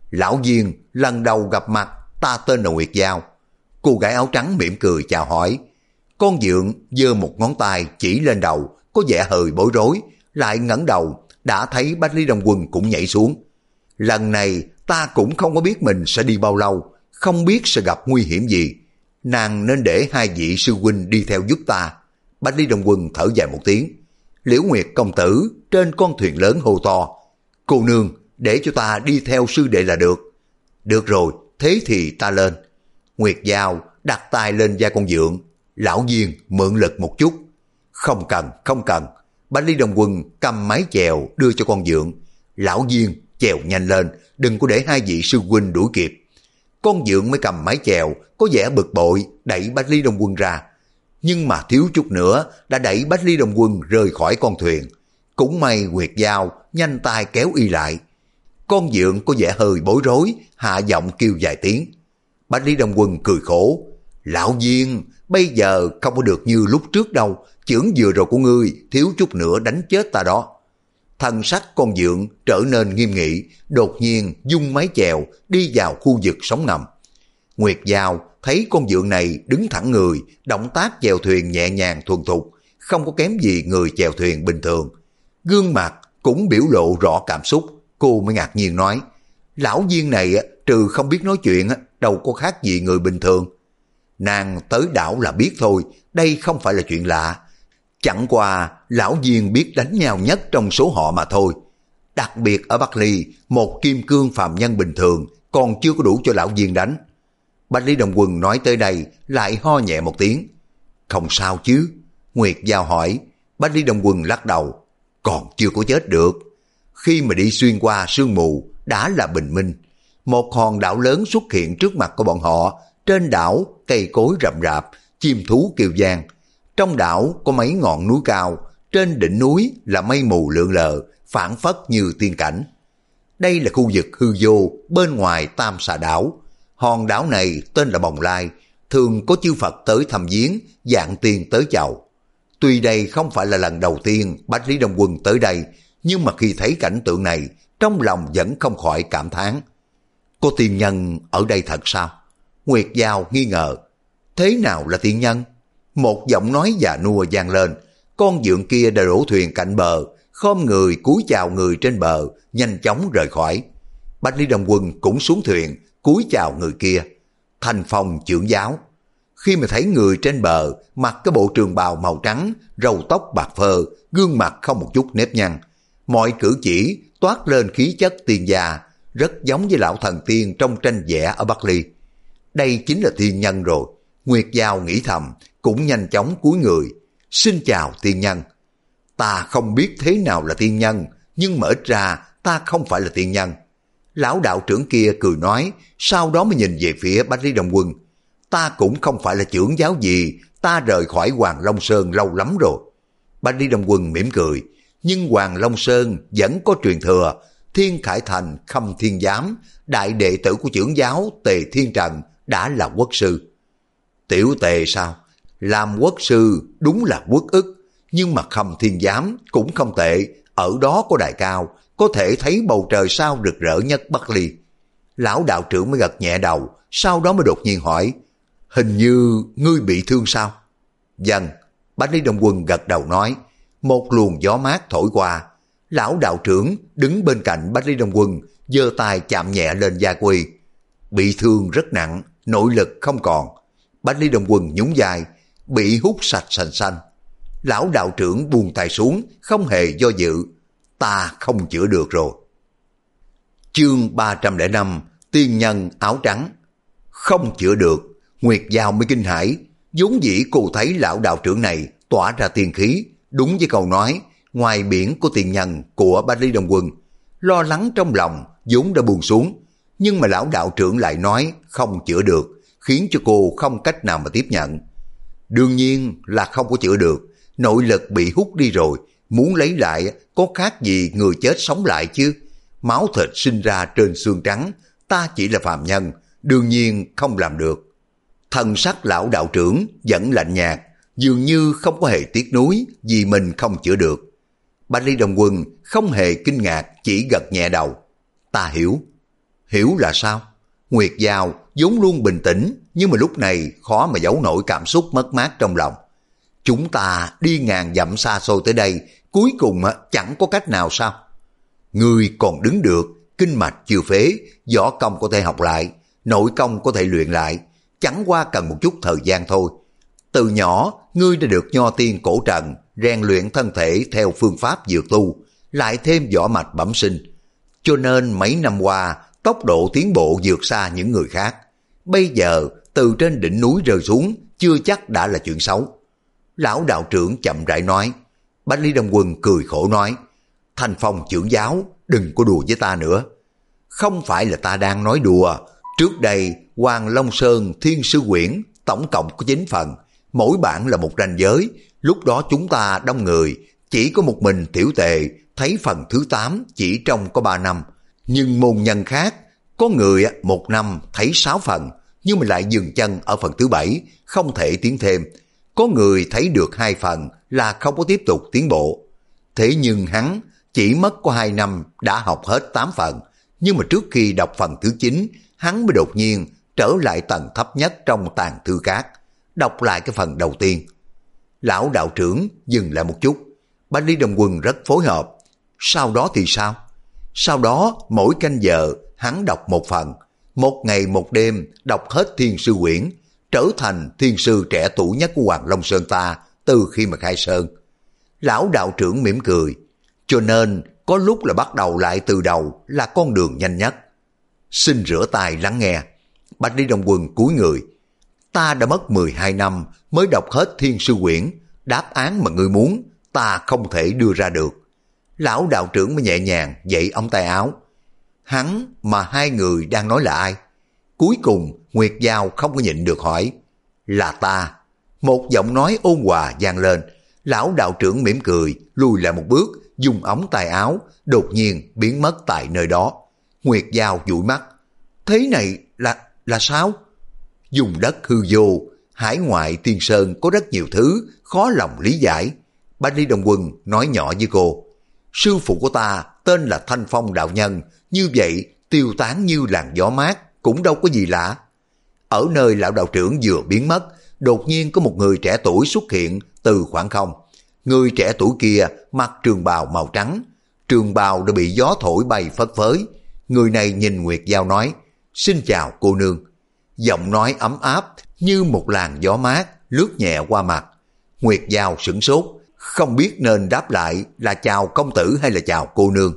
Lão Diên, lần đầu gặp mặt, ta tên là Nguyệt Giao. Cô gái áo trắng mỉm cười chào hỏi. Con Dượng giơ một ngón tay chỉ lên đầu, có vẻ hơi bối rối, lại ngẩng đầu, đã thấy Bách Lý Đông Quân cũng nhảy xuống. Lần này ta cũng không có biết mình sẽ đi bao lâu, không biết sẽ gặp nguy hiểm gì. Nàng nên để hai vị sư huynh đi theo giúp ta. Bách Lý Đông Quân thở dài một tiếng. Liễu Nguyệt công tử trên con thuyền lớn hô to. Cô nương, để cho ta đi theo sư đệ là được. Được rồi, thế thì ta lên. Nguyệt Giao đặt tay lên vai con Dượng. Lão Diên mượn lực một chút. Không cần, không cần. Bách Lý Đông Quân cầm mái chèo đưa cho con Dượng. Lão Diên chèo nhanh lên, đừng có để hai vị sư huynh đuổi kịp. Con Dượng mới cầm mái chèo, có vẻ bực bội, đẩy Bách Lý Đông Quân ra. Nhưng mà thiếu chút nữa đã đẩy Bách Lý Đông Quân rời khỏi con thuyền. Cũng may Nguyệt Giao nhanh tay kéo y lại. Con Dượng có vẻ hơi bối rối, hạ giọng kêu vài tiếng. Bách Lý Đông Quân cười khổ. Lão Diên, bây giờ không có được như lúc trước đâu, chưởng vừa rồi của ngươi thiếu chút nữa đánh chết ta đó. Thần sắc con Dượng trở nên nghiêm nghị, đột nhiên dung mái chèo đi vào khu vực sóng ngầm. Nguyệt Giao thấy con Dượng này đứng thẳng người, động tác chèo thuyền nhẹ nhàng thuần thục, không có kém gì người chèo thuyền bình thường. Gương mặt cũng biểu lộ rõ cảm xúc, cô mới ngạc nhiên nói, lão Diên này trừ không biết nói chuyện, đâu có khác gì người bình thường. Nàng tới đảo là biết thôi, đây không phải là chuyện lạ. Chẳng qua lão Diên biết đánh nhau nhất trong số họ mà thôi. Đặc biệt ở Bắc Ly, một kim cương phàm nhân bình thường còn chưa có đủ cho lão Diên đánh. Bách Lý Đông Quân nói tới đây lại ho nhẹ một tiếng. Không sao chứ? Nguyệt Giao hỏi. Bách Lý Đông Quân lắc đầu. Còn chưa có chết được. Khi mà đi xuyên qua sương mù đã là bình minh. Một hòn đảo lớn xuất hiện trước mặt của bọn họ. Trên đảo cây cối rậm rạp, chim thú kêu vang. Trong đảo có mấy ngọn núi cao, trên đỉnh núi là mây mù lượn lờ, phảng phất như tiên cảnh. Đây là khu vực hư vô bên ngoài Tam Xà đảo. Hòn đảo này tên là Bồng Lai, thường có chư Phật tới thăm viếng, dạng tiên tới chầu. Tuy đây không phải là lần đầu tiên Bách Lý Đông Quân tới đây, nhưng mà khi thấy cảnh tượng này, trong lòng vẫn không khỏi cảm thán. Có tiên nhân ở đây thật sao? Nguyệt Giao nghi ngờ. Thế nào là tiên nhân? Một giọng nói già nua vang lên. Con Dượng kia đã đổ thuyền cạnh bờ, khom người cúi chào người trên bờ, nhanh chóng rời khỏi. Bách Lý Đông Quân cũng xuống thuyền, cúi chào người kia. Thành Phong trưởng giáo. Khi mà thấy người trên bờ, mặc cái bộ trường bào màu trắng, râu tóc bạc phơ, gương mặt không một chút nếp nhăn. Mọi cử chỉ toát lên khí chất tiên gia, rất giống với lão thần tiên trong tranh vẽ ở Bắc Ly. Đây chính là tiên nhân rồi. Nguyệt Giao nghĩ thầm, cũng nhanh chóng cúi người. Xin chào tiên nhân. Ta không biết thế nào là tiên nhân, nhưng mà ít ra ta không phải là tiên nhân. Lão đạo trưởng kia cười nói, sau đó mới nhìn về phía Bách Lý Đông Quân. Ta cũng không phải là trưởng giáo gì, ta rời khỏi Hoàng Long Sơn lâu lắm rồi. Bách Lý Đông Quân mỉm cười, nhưng Hoàng Long Sơn vẫn có truyền thừa. Thiên Khải Thành Khâm Thiên Giám, đại đệ tử của trưởng giáo Tề Thiên Trần đã là quốc sư. Tiểu Tề sao? Làm quốc sư đúng là quốc ức, nhưng mà Khâm Thiên Giám cũng không tệ, ở đó có đài cao, có thể thấy bầu trời sao rực rỡ nhất Bắc Ly. Lão đạo trưởng mới gật nhẹ đầu, sau đó mới đột nhiên hỏi, hình như ngươi bị thương sao? Vâng, Bách Lý Đông Quân gật đầu nói. Một luồng gió mát thổi qua, lão đạo trưởng đứng bên cạnh Bách Lý Đông Quân, giơ tay chạm nhẹ lên da quỳ. Bị thương rất nặng, nội lực không còn. Bách Lý Đông Quân nhún vai, bị hút sạch sành xanh. Lão đạo trưởng buông tay xuống, không hề do dự. Ta không chữa được rồi. Chương ba trăm lẻ năm, tiên nhân áo trắng. Không chữa được, Nguyệt Giao mới kinh hãi. Vốn dĩ cô thấy lão đạo trưởng này tỏa ra tiên khí, đúng với câu nói, ngoài biển có tiên nhân của Bách Lý Đông Quân. Lo lắng trong lòng vốn đã buông xuống, nhưng mà lão đạo trưởng lại nói không chữa được, khiến cho cô không cách nào mà tiếp nhận. Đương nhiên là không có chữa được, nội lực bị hút đi rồi, muốn lấy lại có khác gì người chết sống lại chứ. Máu thịt sinh ra trên xương trắng, ta chỉ là phàm nhân, đương nhiên không làm được. Thần sắc lão đạo trưởng vẫn lạnh nhạt, dường như không có hề tiếc nuối vì mình không chữa được. Bách Lý Đông Quân không hề kinh ngạc, chỉ gật nhẹ đầu. Ta hiểu. Hiểu là sao? Nguyệt Giao vốn luôn bình tĩnh, nhưng mà lúc này khó mà giấu nổi cảm xúc mất mát trong lòng. Chúng ta đi ngàn dặm xa xôi tới đây, cuối cùng chẳng có cách nào sao? Ngươi còn đứng được, kinh mạch chưa phế, võ công có thể học lại, nội công có thể luyện lại, chẳng qua cần một chút thời gian thôi. Từ nhỏ, ngươi đã được nho tiên cổ trần, rèn luyện thân thể theo phương pháp dược tu, lại thêm võ mạch bẩm sinh. Cho nên mấy năm qua, tốc độ tiến bộ vượt xa những người khác. Bây giờ, từ trên đỉnh núi rơi xuống, chưa chắc đã là chuyện xấu. Lão đạo trưởng chậm rãi nói. Bách Lý Đông Quân cười khổ nói, Thanh Phong trưởng giáo, đừng có đùa với ta nữa. Không phải là ta đang nói đùa. Trước đây, Hoàng Long Sơn Thiên Sư Quyển tổng cộng có chín phần, mỗi bản là một ranh giới. Lúc đó chúng ta đông người, chỉ có một mình Tiểu Tề thấy phần thứ tám chỉ trong có ba năm. Nhưng môn nhân khác, có người một năm thấy sáu phần, nhưng mà lại dừng chân ở phần thứ bảy, không thể tiến thêm. Có người thấy được hai phần là không có tiếp tục tiến bộ. Thế nhưng hắn chỉ mất có hai năm đã học hết tám phần, nhưng mà trước khi đọc phần thứ chín, hắn mới đột nhiên trở lại tầng thấp nhất trong tàng thư cát, đọc lại cái phần đầu tiên. Lão đạo trưởng dừng lại một chút, Bách Lý Đông Quân rất phối hợp. Sau đó thì sao? Sau đó mỗi canh giờ hắn đọc một phần, một ngày một đêm đọc hết Thiên Sư Quyển, trở thành thiên sư trẻ tuổi nhất của Hoàng Long Sơn ta từ khi mà khai sơn. Lão đạo trưởng mỉm cười, cho nên có lúc là bắt đầu lại từ đầu là con đường nhanh nhất. Xin rửa tay lắng nghe. Bách Lý Đông Quân cúi người. Ta đã mất mười hai năm mới đọc hết Thiên Sư Quyển, đáp án mà ngươi muốn ta không thể đưa ra được. Lão đạo trưởng mới nhẹ nhàng dậy ống tay áo. Hắn mà hai người đang nói là ai? Cuối cùng Nguyệt Giao không có nhịn được hỏi. Là ta. Một giọng nói ôn hòa vang lên. Lão đạo trưởng mỉm cười, lùi lại một bước, dùng ống tay áo, đột nhiên biến mất tại nơi đó. Nguyệt Giao dụi mắt. Thế này là là sao? Dùng đất hư vô, hải ngoại tiên sơn có rất nhiều thứ khó lòng lý giải. Bách Lý Đông Quân nói nhỏ với cô. Sư phụ của ta tên là Thanh Phong đạo nhân, như vậy tiêu tán như làn gió mát cũng đâu có gì lạ. Ở nơi lão đạo trưởng vừa biến mất, đột nhiên có một người trẻ tuổi xuất hiện từ khoảng không. Người trẻ tuổi kia mặc trường bào màu trắng, trường bào đã bị gió thổi bay phất phới. Người này nhìn Nguyệt Giao nói, xin chào cô nương. Giọng nói ấm áp như một làn gió mát lướt nhẹ qua mặt. Nguyệt Giao sửng sốt, không biết nên đáp lại là chào công tử hay là chào cô nương.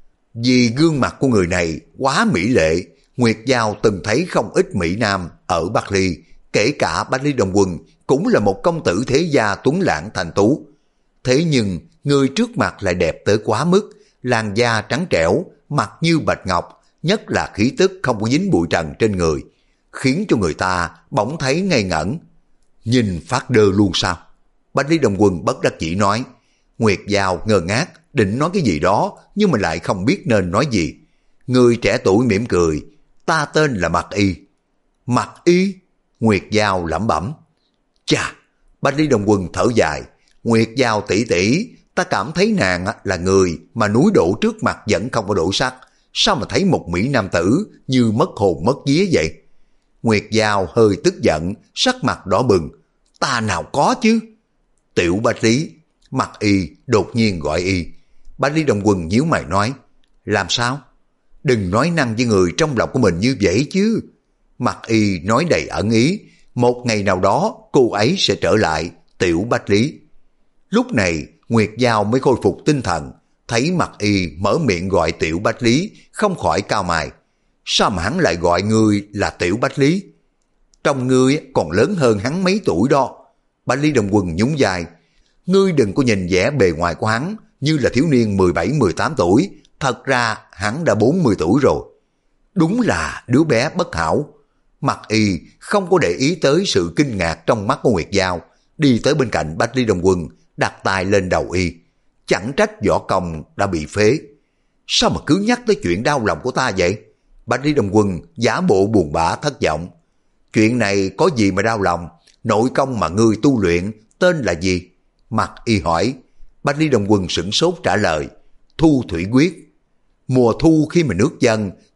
Vì gương mặt của người này quá mỹ lệ, Nguyệt Giao từng thấy không ít mỹ nam ở Bắc Ly, kể cả Bách Lý Đông Quân cũng là một công tử thế gia tuấn lãng thanh tú. Thế nhưng người trước mặt lại đẹp tới quá mức, làn da trắng trẻo, mặt như bạch ngọc, nhất là khí tức không có dính bụi trần trên người, khiến cho người ta bỗng thấy ngây ngẩn. Nhìn phát đơ luôn sao? Bách Lý Đông Quân bất đắc dĩ nói. Nguyệt Giao ngơ ngác, định nói cái gì đó, nhưng mà lại không biết nên nói gì. Người trẻ tuổi mỉm cười, ta tên là Mạc Y. Mạc Y? Nguyệt Giao lẩm bẩm. Chà, Bách Lý Đông Quân thở dài. Nguyệt Giao tỷ tỷ, ta cảm thấy nàng là người mà núi đổ trước mặt vẫn không có đổ sắc. Sao mà thấy một mỹ nam tử như mất hồn mất vía vậy? Nguyệt Giao hơi tức giận, sắc mặt đỏ bừng. Ta nào có chứ? Tiểu Bách Lý. Mạc Y đột nhiên gọi y. Bách Lý Đông Quân nhíu mày nói, làm sao? Đừng nói năng với người trong lòng của mình như vậy chứ. Mạc Y nói đầy ẩn ý, một ngày nào đó cô ấy sẽ trở lại, Tiểu Bách Lý. Lúc này Nguyệt Giao mới khôi phục tinh thần, thấy Mạc Y mở miệng gọi Tiểu Bách Lý, không khỏi cau mày. Sao mà hắn lại gọi ngươi là Tiểu Bách Lý? Trong ngươi còn lớn hơn hắn mấy tuổi đó. Bách Lý Đông Quân nhún vai. Ngươi đừng có nhìn vẻ bề ngoài của hắn như là thiếu niên mười bảy mười tám tuổi, thật ra hắn đã bốn mươi tuổi rồi. Đúng là đứa bé bất hảo. Mạc Y không có để ý tới sự kinh ngạc trong mắt của Nguyệt Giao, đi tới bên cạnh Bách Lý Đông Quân, đặt tay lên đầu y. Chẳng trách võ công đã bị phế. Sao mà cứ nhắc tới chuyện đau lòng của ta vậy? Bách Lý Đông Quân giả bộ buồn bã thất vọng. Chuyện này có gì mà đau lòng? Nội công mà ngươi tu luyện tên là gì? Mạc Y hỏi. Bách Lý Đông Quân sửng sốt trả lời, Thu Thủy Quyết. Mùa thu khi mà nước dâng,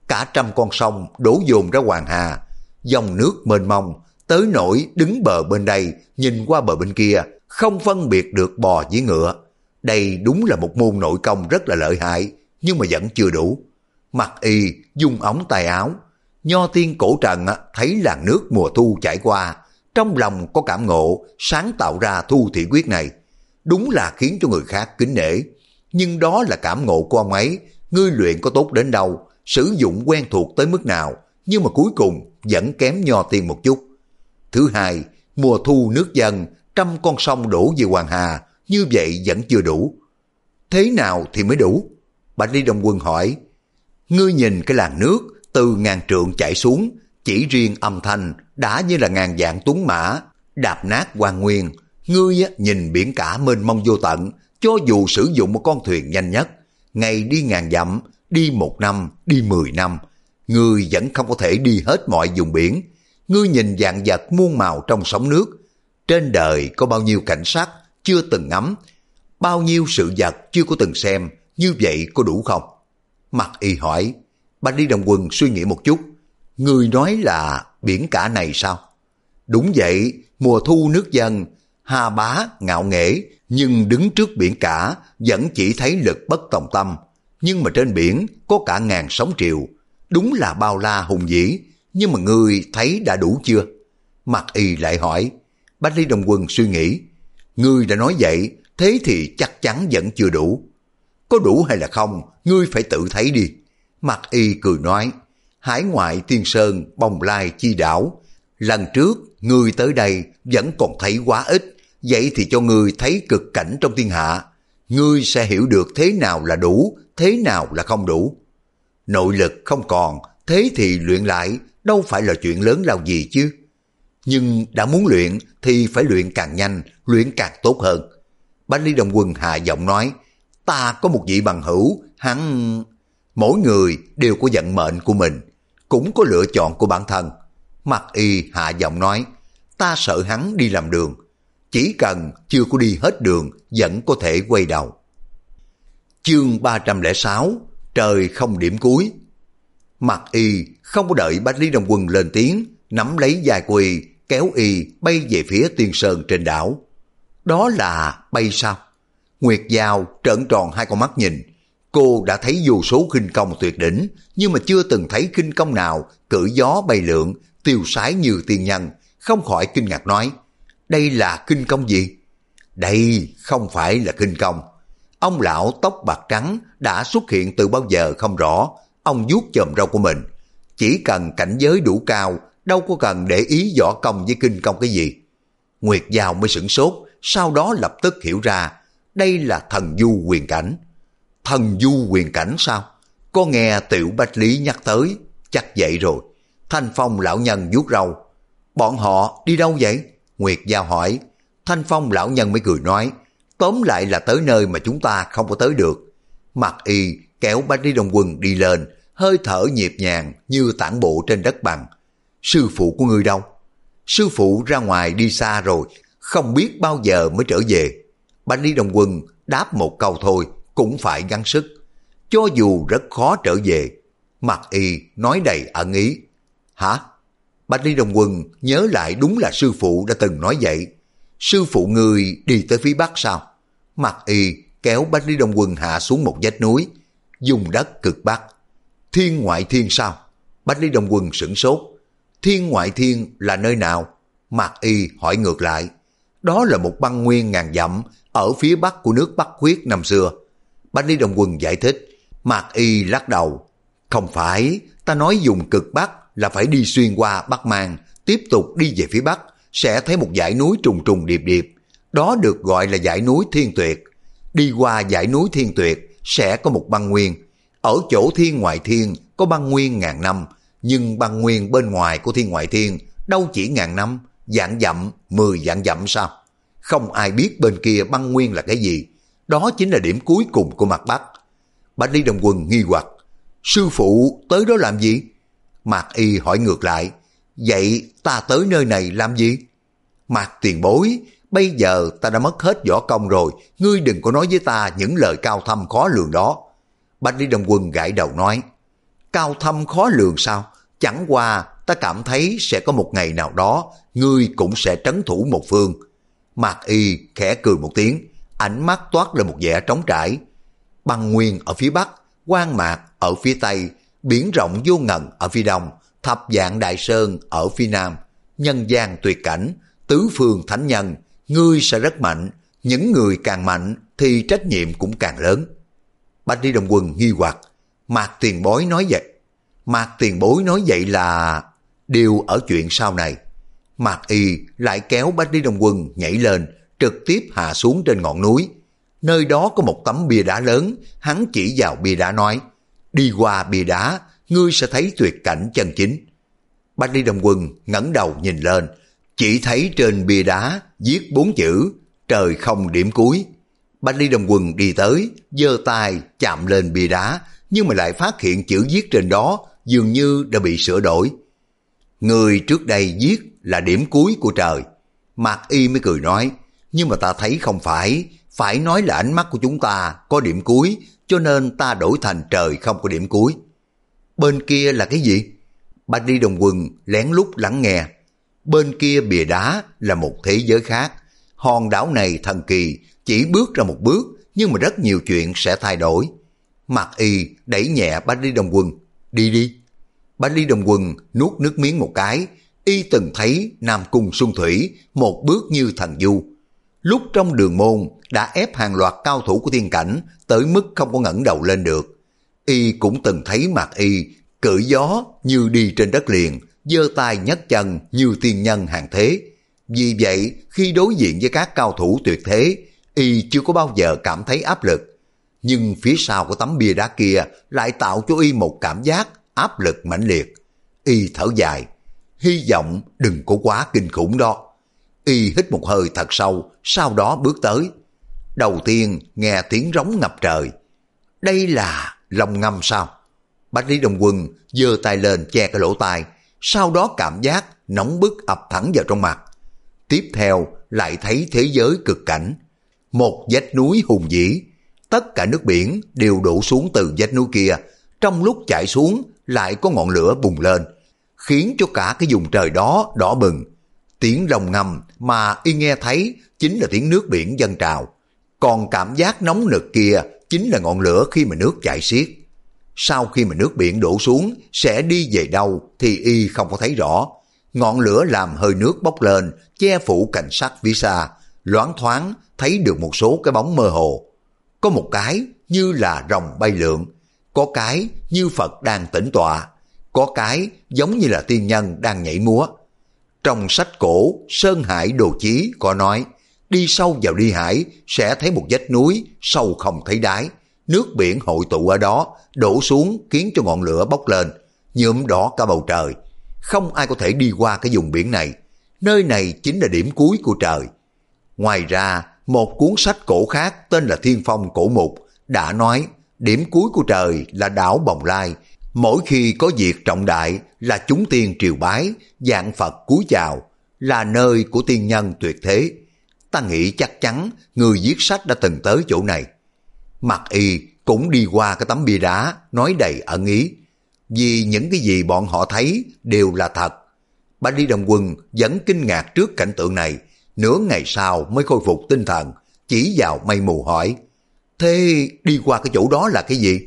cả trăm con sông đổ dồn ra Hoàng Hà, dòng nước mênh mông, tới nỗi đứng bờ bên đây, nhìn qua bờ bên kia, không phân biệt được bò với ngựa. Đây đúng là một môn nội công rất là lợi hại, nhưng mà vẫn chưa đủ. Mặc Y dung ống tay áo, Nho Tiên Cổ Trần thấy làn nước mùa thu chảy qua, trong lòng có cảm ngộ, sáng tạo ra thu thị quyết này. Đúng là khiến cho người khác kính nể, nhưng đó là cảm ngộ của ông ấy. Ngươi luyện có tốt đến đâu, sử dụng quen thuộc tới mức nào, nhưng mà cuối cùng vẫn kém Nho Tiên một chút. Thứ hai, mùa thu nước dâng, trăm con sông đổ về Hoàng Hà, như vậy vẫn chưa đủ. Thế nào thì mới đủ? Bạch Ly Đông Quân hỏi. Ngươi nhìn cái làn nước từ ngàn trượng chảy xuống, chỉ riêng âm thanh đã như là ngàn vạn tuấn mã đạp nát Hoàng Nguyên. Ngươi nhìn biển cả mênh mông vô tận, cho dù sử dụng một con thuyền nhanh nhất, ngày đi ngàn dặm, đi một năm, đi mười năm, ngươi vẫn không có thể đi hết mọi vùng biển. Ngươi nhìn vạn vật muôn màu trong sóng nước, trên đời có bao nhiêu cảnh sắc chưa từng ngắm, bao nhiêu sự vật chưa có từng xem, như vậy có đủ không? Mặc Y hỏi. Bạch Ly Đồng Quân suy nghĩ một chút. Ngươi nói là biển cả này sao? Đúng vậy, mùa thu nước dâng, Hà Bá ngạo nghễ, nhưng đứng trước biển cả vẫn chỉ thấy lực bất tòng tâm. Nhưng mà trên biển có cả ngàn sóng triều, đúng là bao la hùng vĩ, nhưng mà ngươi thấy đã đủ chưa? Mặc Y lại hỏi. Bạch Ly Đồng Quân suy nghĩ. Ngươi đã nói vậy, thế thì chắc chắn vẫn chưa đủ. Có đủ hay là không, ngươi phải tự thấy đi. Mặc Y cười nói. Hải ngoại Tiên Sơn, Bồng Lai Chi Đảo, lần trước ngươi tới đây vẫn còn thấy quá ít, vậy thì cho ngươi thấy cực cảnh trong thiên hạ, ngươi sẽ hiểu được thế nào là đủ, thế nào là không đủ. Nội lực không còn, thế thì luyện lại đâu phải là chuyện lớn lao gì chứ. Nhưng đã muốn luyện thì phải luyện càng nhanh, luyện càng tốt hơn. Bạch Ly Đồng Quân hạ giọng nói. Ta có một vị bằng hữu, hắn... Mỗi người đều có vận mệnh của mình, cũng có lựa chọn của bản thân. Mặc Y hạ giọng nói. Ta sợ hắn đi làm đường, chỉ cần chưa có đi hết đường vẫn có thể quay đầu. Chương ba trăm lẻ sáu, trời không điểm cuối. Mặc Y không có đợi Bạch Ly Đồng Quân lên tiếng, nắm lấy vai của Y, kéo Y bay về phía Tiên Sơn trên đảo. Đó là bay sao? Nguyệt Giao trợn tròn hai con mắt nhìn. Cô đã thấy vô số khinh công tuyệt đỉnh, nhưng mà chưa từng thấy khinh công nào cử gió bay lượn, tiêu sái như tiên nhân, không khỏi kinh ngạc nói. Đây là khinh công gì? Đây không phải là khinh công. Ông lão tóc bạc trắng đã xuất hiện từ bao giờ không rõ. Ông vuốt chòm râu của mình. Chỉ cần cảnh giới đủ cao, đâu có cần để ý võ công với kinh công cái gì. Nguyệt Giao mới sửng sốt, sau đó lập tức hiểu ra. Đây là thần du huyền cảnh. Thần du huyền cảnh sao? Có nghe Tiểu Bách Lý nhắc tới, chắc vậy rồi. Thanh Phong lão nhân vuốt râu. Bọn họ đi đâu vậy? Nguyệt Giao hỏi. Thanh Phong lão nhân mới cười nói. Tóm lại là tới nơi mà chúng ta không có tới được. Mặc Y kéo Bạch Ly Đồng Quân đi lên, hơi thở nhịp nhàng như tản bộ trên đất bằng. Sư phụ của ngươi đâu? Sư phụ ra ngoài đi xa rồi, không biết bao giờ mới trở về. Bạch Ly Đồng Quân đáp một câu thôi, cũng phải gắng sức. Cho dù rất khó trở về. Mặc Y nói đầy ẩn ý. Hả? Bạch Ly Đồng Quân nhớ lại đúng là sư phụ đã từng nói vậy. Sư phụ người đi tới phía bắc sao? Mặc Y kéo Bạch Ly Đồng Quân hạ xuống một vách núi, dùng đất cực bắc. Thiên ngoại thiên sao? Bạch Ly Đồng Quân sửng sốt. Thiên ngoại thiên là nơi nào? Mặc Y hỏi ngược lại. Đó là một băng nguyên ngàn dặm ở phía bắc của nước Bắc Khuyết năm xưa. Bạch Ly Đồng Quân giải thích. Mạc Y lắc đầu. Không phải, ta nói dùng cực bắc là phải đi xuyên qua Bắc Mang, tiếp tục đi về phía bắc, sẽ thấy một dãy núi trùng trùng điệp điệp. Đó được gọi là dãy núi Thiên Tuyệt. Đi qua dãy núi Thiên Tuyệt sẽ có một băng nguyên. Ở chỗ thiên ngoại thiên có băng nguyên ngàn năm, nhưng băng nguyên bên ngoài của thiên ngoại thiên đâu chỉ ngàn năm, vạn dặm, mười vạn dặm sao? Không ai biết bên kia băng nguyên là cái gì. Đó chính là điểm cuối cùng của mặt Bắc. Bạch Ly Đồng Quân nghi hoặc. Sư phụ tới đó làm gì? Mạc Y hỏi ngược lại. Vậy ta tới nơi này làm gì? Mạc tiền bối, bây giờ ta đã mất hết võ công rồi, ngươi đừng có nói với ta những lời cao thâm khó lường đó. Bạch Ly Đồng Quân gãi đầu nói. Cao thâm khó lường sao? Chẳng qua ta cảm thấy sẽ có một ngày nào đó ngươi cũng sẽ trấn thủ một phương. Mạc Y khẽ cười một tiếng, ánh mắt toát lên một vẻ trống trải. Băng nguyên ở phía bắc, Quan Mạc ở phía tây, biển rộng vô ngần ở phía đông, thập vạn đại sơn ở phía nam, nhân gian tuyệt cảnh, tứ phương thánh nhân, ngươi sẽ rất mạnh, những người càng mạnh thì trách nhiệm cũng càng lớn. Bạch Đi Đồng Quân nghi hoặc, Mạc tiền bối nói vậy. Mạc tiền bối nói vậy là điều ở chuyện sau này. Mạc Y lại kéo Bạch Đi Đồng Quân nhảy lên, trực tiếp hạ xuống trên ngọn núi. Nơi đó có một tấm bia đá lớn, hắn chỉ vào bia đá nói, đi qua bia đá, ngươi sẽ thấy tuyệt cảnh chân chính. Bạch Đi Đồng Quân ngẩng đầu nhìn lên, chỉ thấy trên bia đá viết bốn chữ, trời không điểm cuối. Bạch Đi Đồng Quân đi tới, giơ tay chạm lên bia đá, nhưng mà lại phát hiện chữ viết trên đó dường như đã bị sửa đổi. Người trước đây viết là điểm cuối của trời. Mạc Y mới cười nói, nhưng mà ta thấy không phải, phải nói là ánh mắt của chúng ta có điểm cuối, cho nên ta đổi thành trời không có điểm cuối. Bên kia là cái gì? Bạch Đi Đồng Quân lén lút lắng nghe. Bên kia bìa đá là một thế giới khác. Hòn đảo này thần kỳ, chỉ bước ra một bước, nhưng mà rất nhiều chuyện sẽ thay đổi. Mạc Y đẩy nhẹ Bạch Đi Đồng Quân, đi đi. Bạch Đi Đồng Quân nuốt nước miếng một cái, y từng thấy Nam Cung Xuân Thủy một bước như thần du. Lúc trong đường môn đã ép hàng loạt cao thủ của thiên cảnh tới mức không có ngẩng đầu lên được. Y cũng từng thấy Mạc Y cưỡi gió như đi trên đất liền, giơ tay nhấc chân như tiên nhân hàng thế. Vì vậy khi đối diện với các cao thủ tuyệt thế, Y chưa có bao giờ cảm thấy áp lực. Nhưng phía sau của tấm bia đá kia lại tạo cho Y một cảm giác áp lực mãnh liệt. Y thở dài, hy vọng đừng có quá kinh khủng đó. Y hít một hơi thật sâu, sau đó bước tới. Đầu tiên nghe tiếng rống ngập trời. Đây là Long Ngâm sao? Bạch Lý Đồng Quân giơ tay lên che cái lỗ tai, sau đó cảm giác nóng bức ập thẳng vào trong mặt. Tiếp theo lại thấy thế giới cực cảnh. Một vách núi hùng vĩ, tất cả nước biển đều đổ xuống từ vách núi kia. Trong lúc chảy xuống lại có ngọn lửa bùng lên, khiến cho cả cái vùng trời đó đỏ bừng. Tiếng rồng ngâm mà Y nghe thấy chính là tiếng nước biển dâng trào. Còn cảm giác nóng nực kia chính là ngọn lửa khi mà nước chảy xiết. Sau khi mà nước biển đổ xuống sẽ đi về đâu thì Y không có thấy rõ. Ngọn lửa làm hơi nước bốc lên, che phủ cảnh sắc phía xa, loáng thoáng thấy được một số cái bóng mơ hồ. Có một cái như là rồng bay lượn, có cái như Phật đang tĩnh tọa, có cái giống như là tiên nhân đang nhảy múa. Trong sách cổ Sơn Hải Đồ Chí có nói, đi sâu vào đi hải sẽ thấy một vách núi sâu không thấy đáy, nước biển hội tụ ở đó, đổ xuống khiến cho ngọn lửa bốc lên, nhuộm đỏ cả bầu trời. Không ai có thể đi qua cái vùng biển này, nơi này chính là điểm cuối của trời. Ngoài ra, một cuốn sách cổ khác tên là Thiên Phong Cổ Mục đã nói, điểm cuối của trời là đảo Bồng Lai. Mỗi khi có việc trọng đại là chúng tiên triều bái, dạng Phật cúi chào, là nơi của tiên nhân tuyệt thế. Ta nghĩ chắc chắn người viết sách đã từng tới chỗ này. Mặc Y cũng đi qua cái tấm bia đá, nói đầy ẩn ý. Vì những cái gì bọn họ thấy đều là thật. Bạch Lý Đồng Quân vẫn kinh ngạc trước cảnh tượng này, nửa ngày sau mới khôi phục tinh thần, chỉ vào mây mù hỏi, thế đi qua cái chỗ đó là cái gì?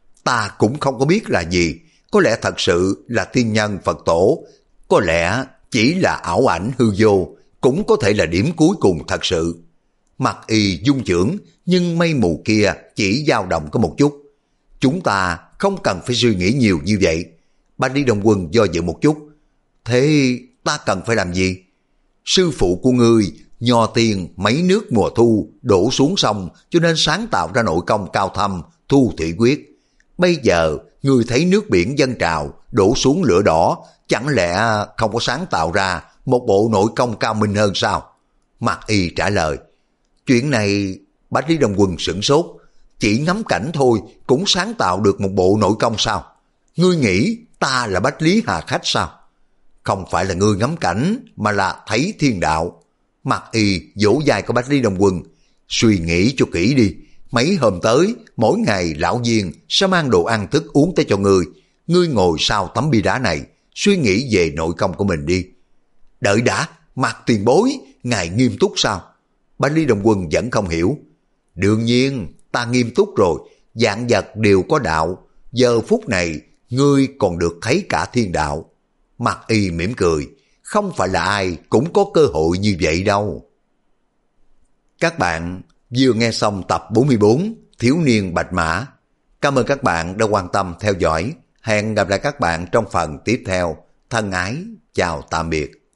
Ta cũng không có biết là gì, có lẽ thật sự là tiên nhân Phật tổ, có lẽ chỉ là ảo ảnh hư vô, cũng có thể là điểm cuối cùng thật sự. Mặc Y dung chưởng, nhưng mây mù kia chỉ dao động có một chút. Chúng ta không cần phải suy nghĩ nhiều như vậy. Bạch Lý Đồng Quân do dự một chút. Thế ta cần phải làm gì? Sư phụ của ngươi, Nho Tiên mấy nước mùa thu đổ xuống sông, cho nên sáng tạo ra nội công cao thâm Thu Thủy Quyết. Bây giờ ngươi thấy nước biển dâng trào đổ xuống lửa đỏ, chẳng lẽ không có sáng tạo ra một bộ nội công cao minh hơn sao? Mạc Y trả lời. Chuyện này Bạch Lý Đồng Quân sửng sốt, chỉ ngắm cảnh thôi cũng sáng tạo được một bộ nội công sao? Ngươi nghĩ ta là Bách Lý Hà Khách sao? Không phải là ngươi ngắm cảnh mà là thấy thiên đạo. Mạc Y vỗ vai của Bạch Lý Đồng Quân, suy nghĩ cho kỹ đi, mấy hôm tới mỗi ngày lão Diên sẽ mang đồ ăn thức uống tới cho ngươi, ngươi ngồi sau tấm bia đá này, suy nghĩ về nội công của mình đi. Đợi đã, Mạc tiền bối, ngài nghiêm túc sao? Bạch Lý Đồng Quân vẫn không hiểu. Đương nhiên, ta nghiêm túc rồi, vạn vật đều có đạo, giờ phút này ngươi còn được thấy cả thiên đạo. Mạc Y mỉm cười, không phải là ai cũng có cơ hội như vậy đâu. Các bạn vừa nghe xong tập bốn mươi bốn Thiếu niên Bạch Mã. Cảm ơn các bạn đã quan tâm theo dõi. Hẹn gặp lại các bạn trong phần tiếp theo. Thân ái, chào tạm biệt.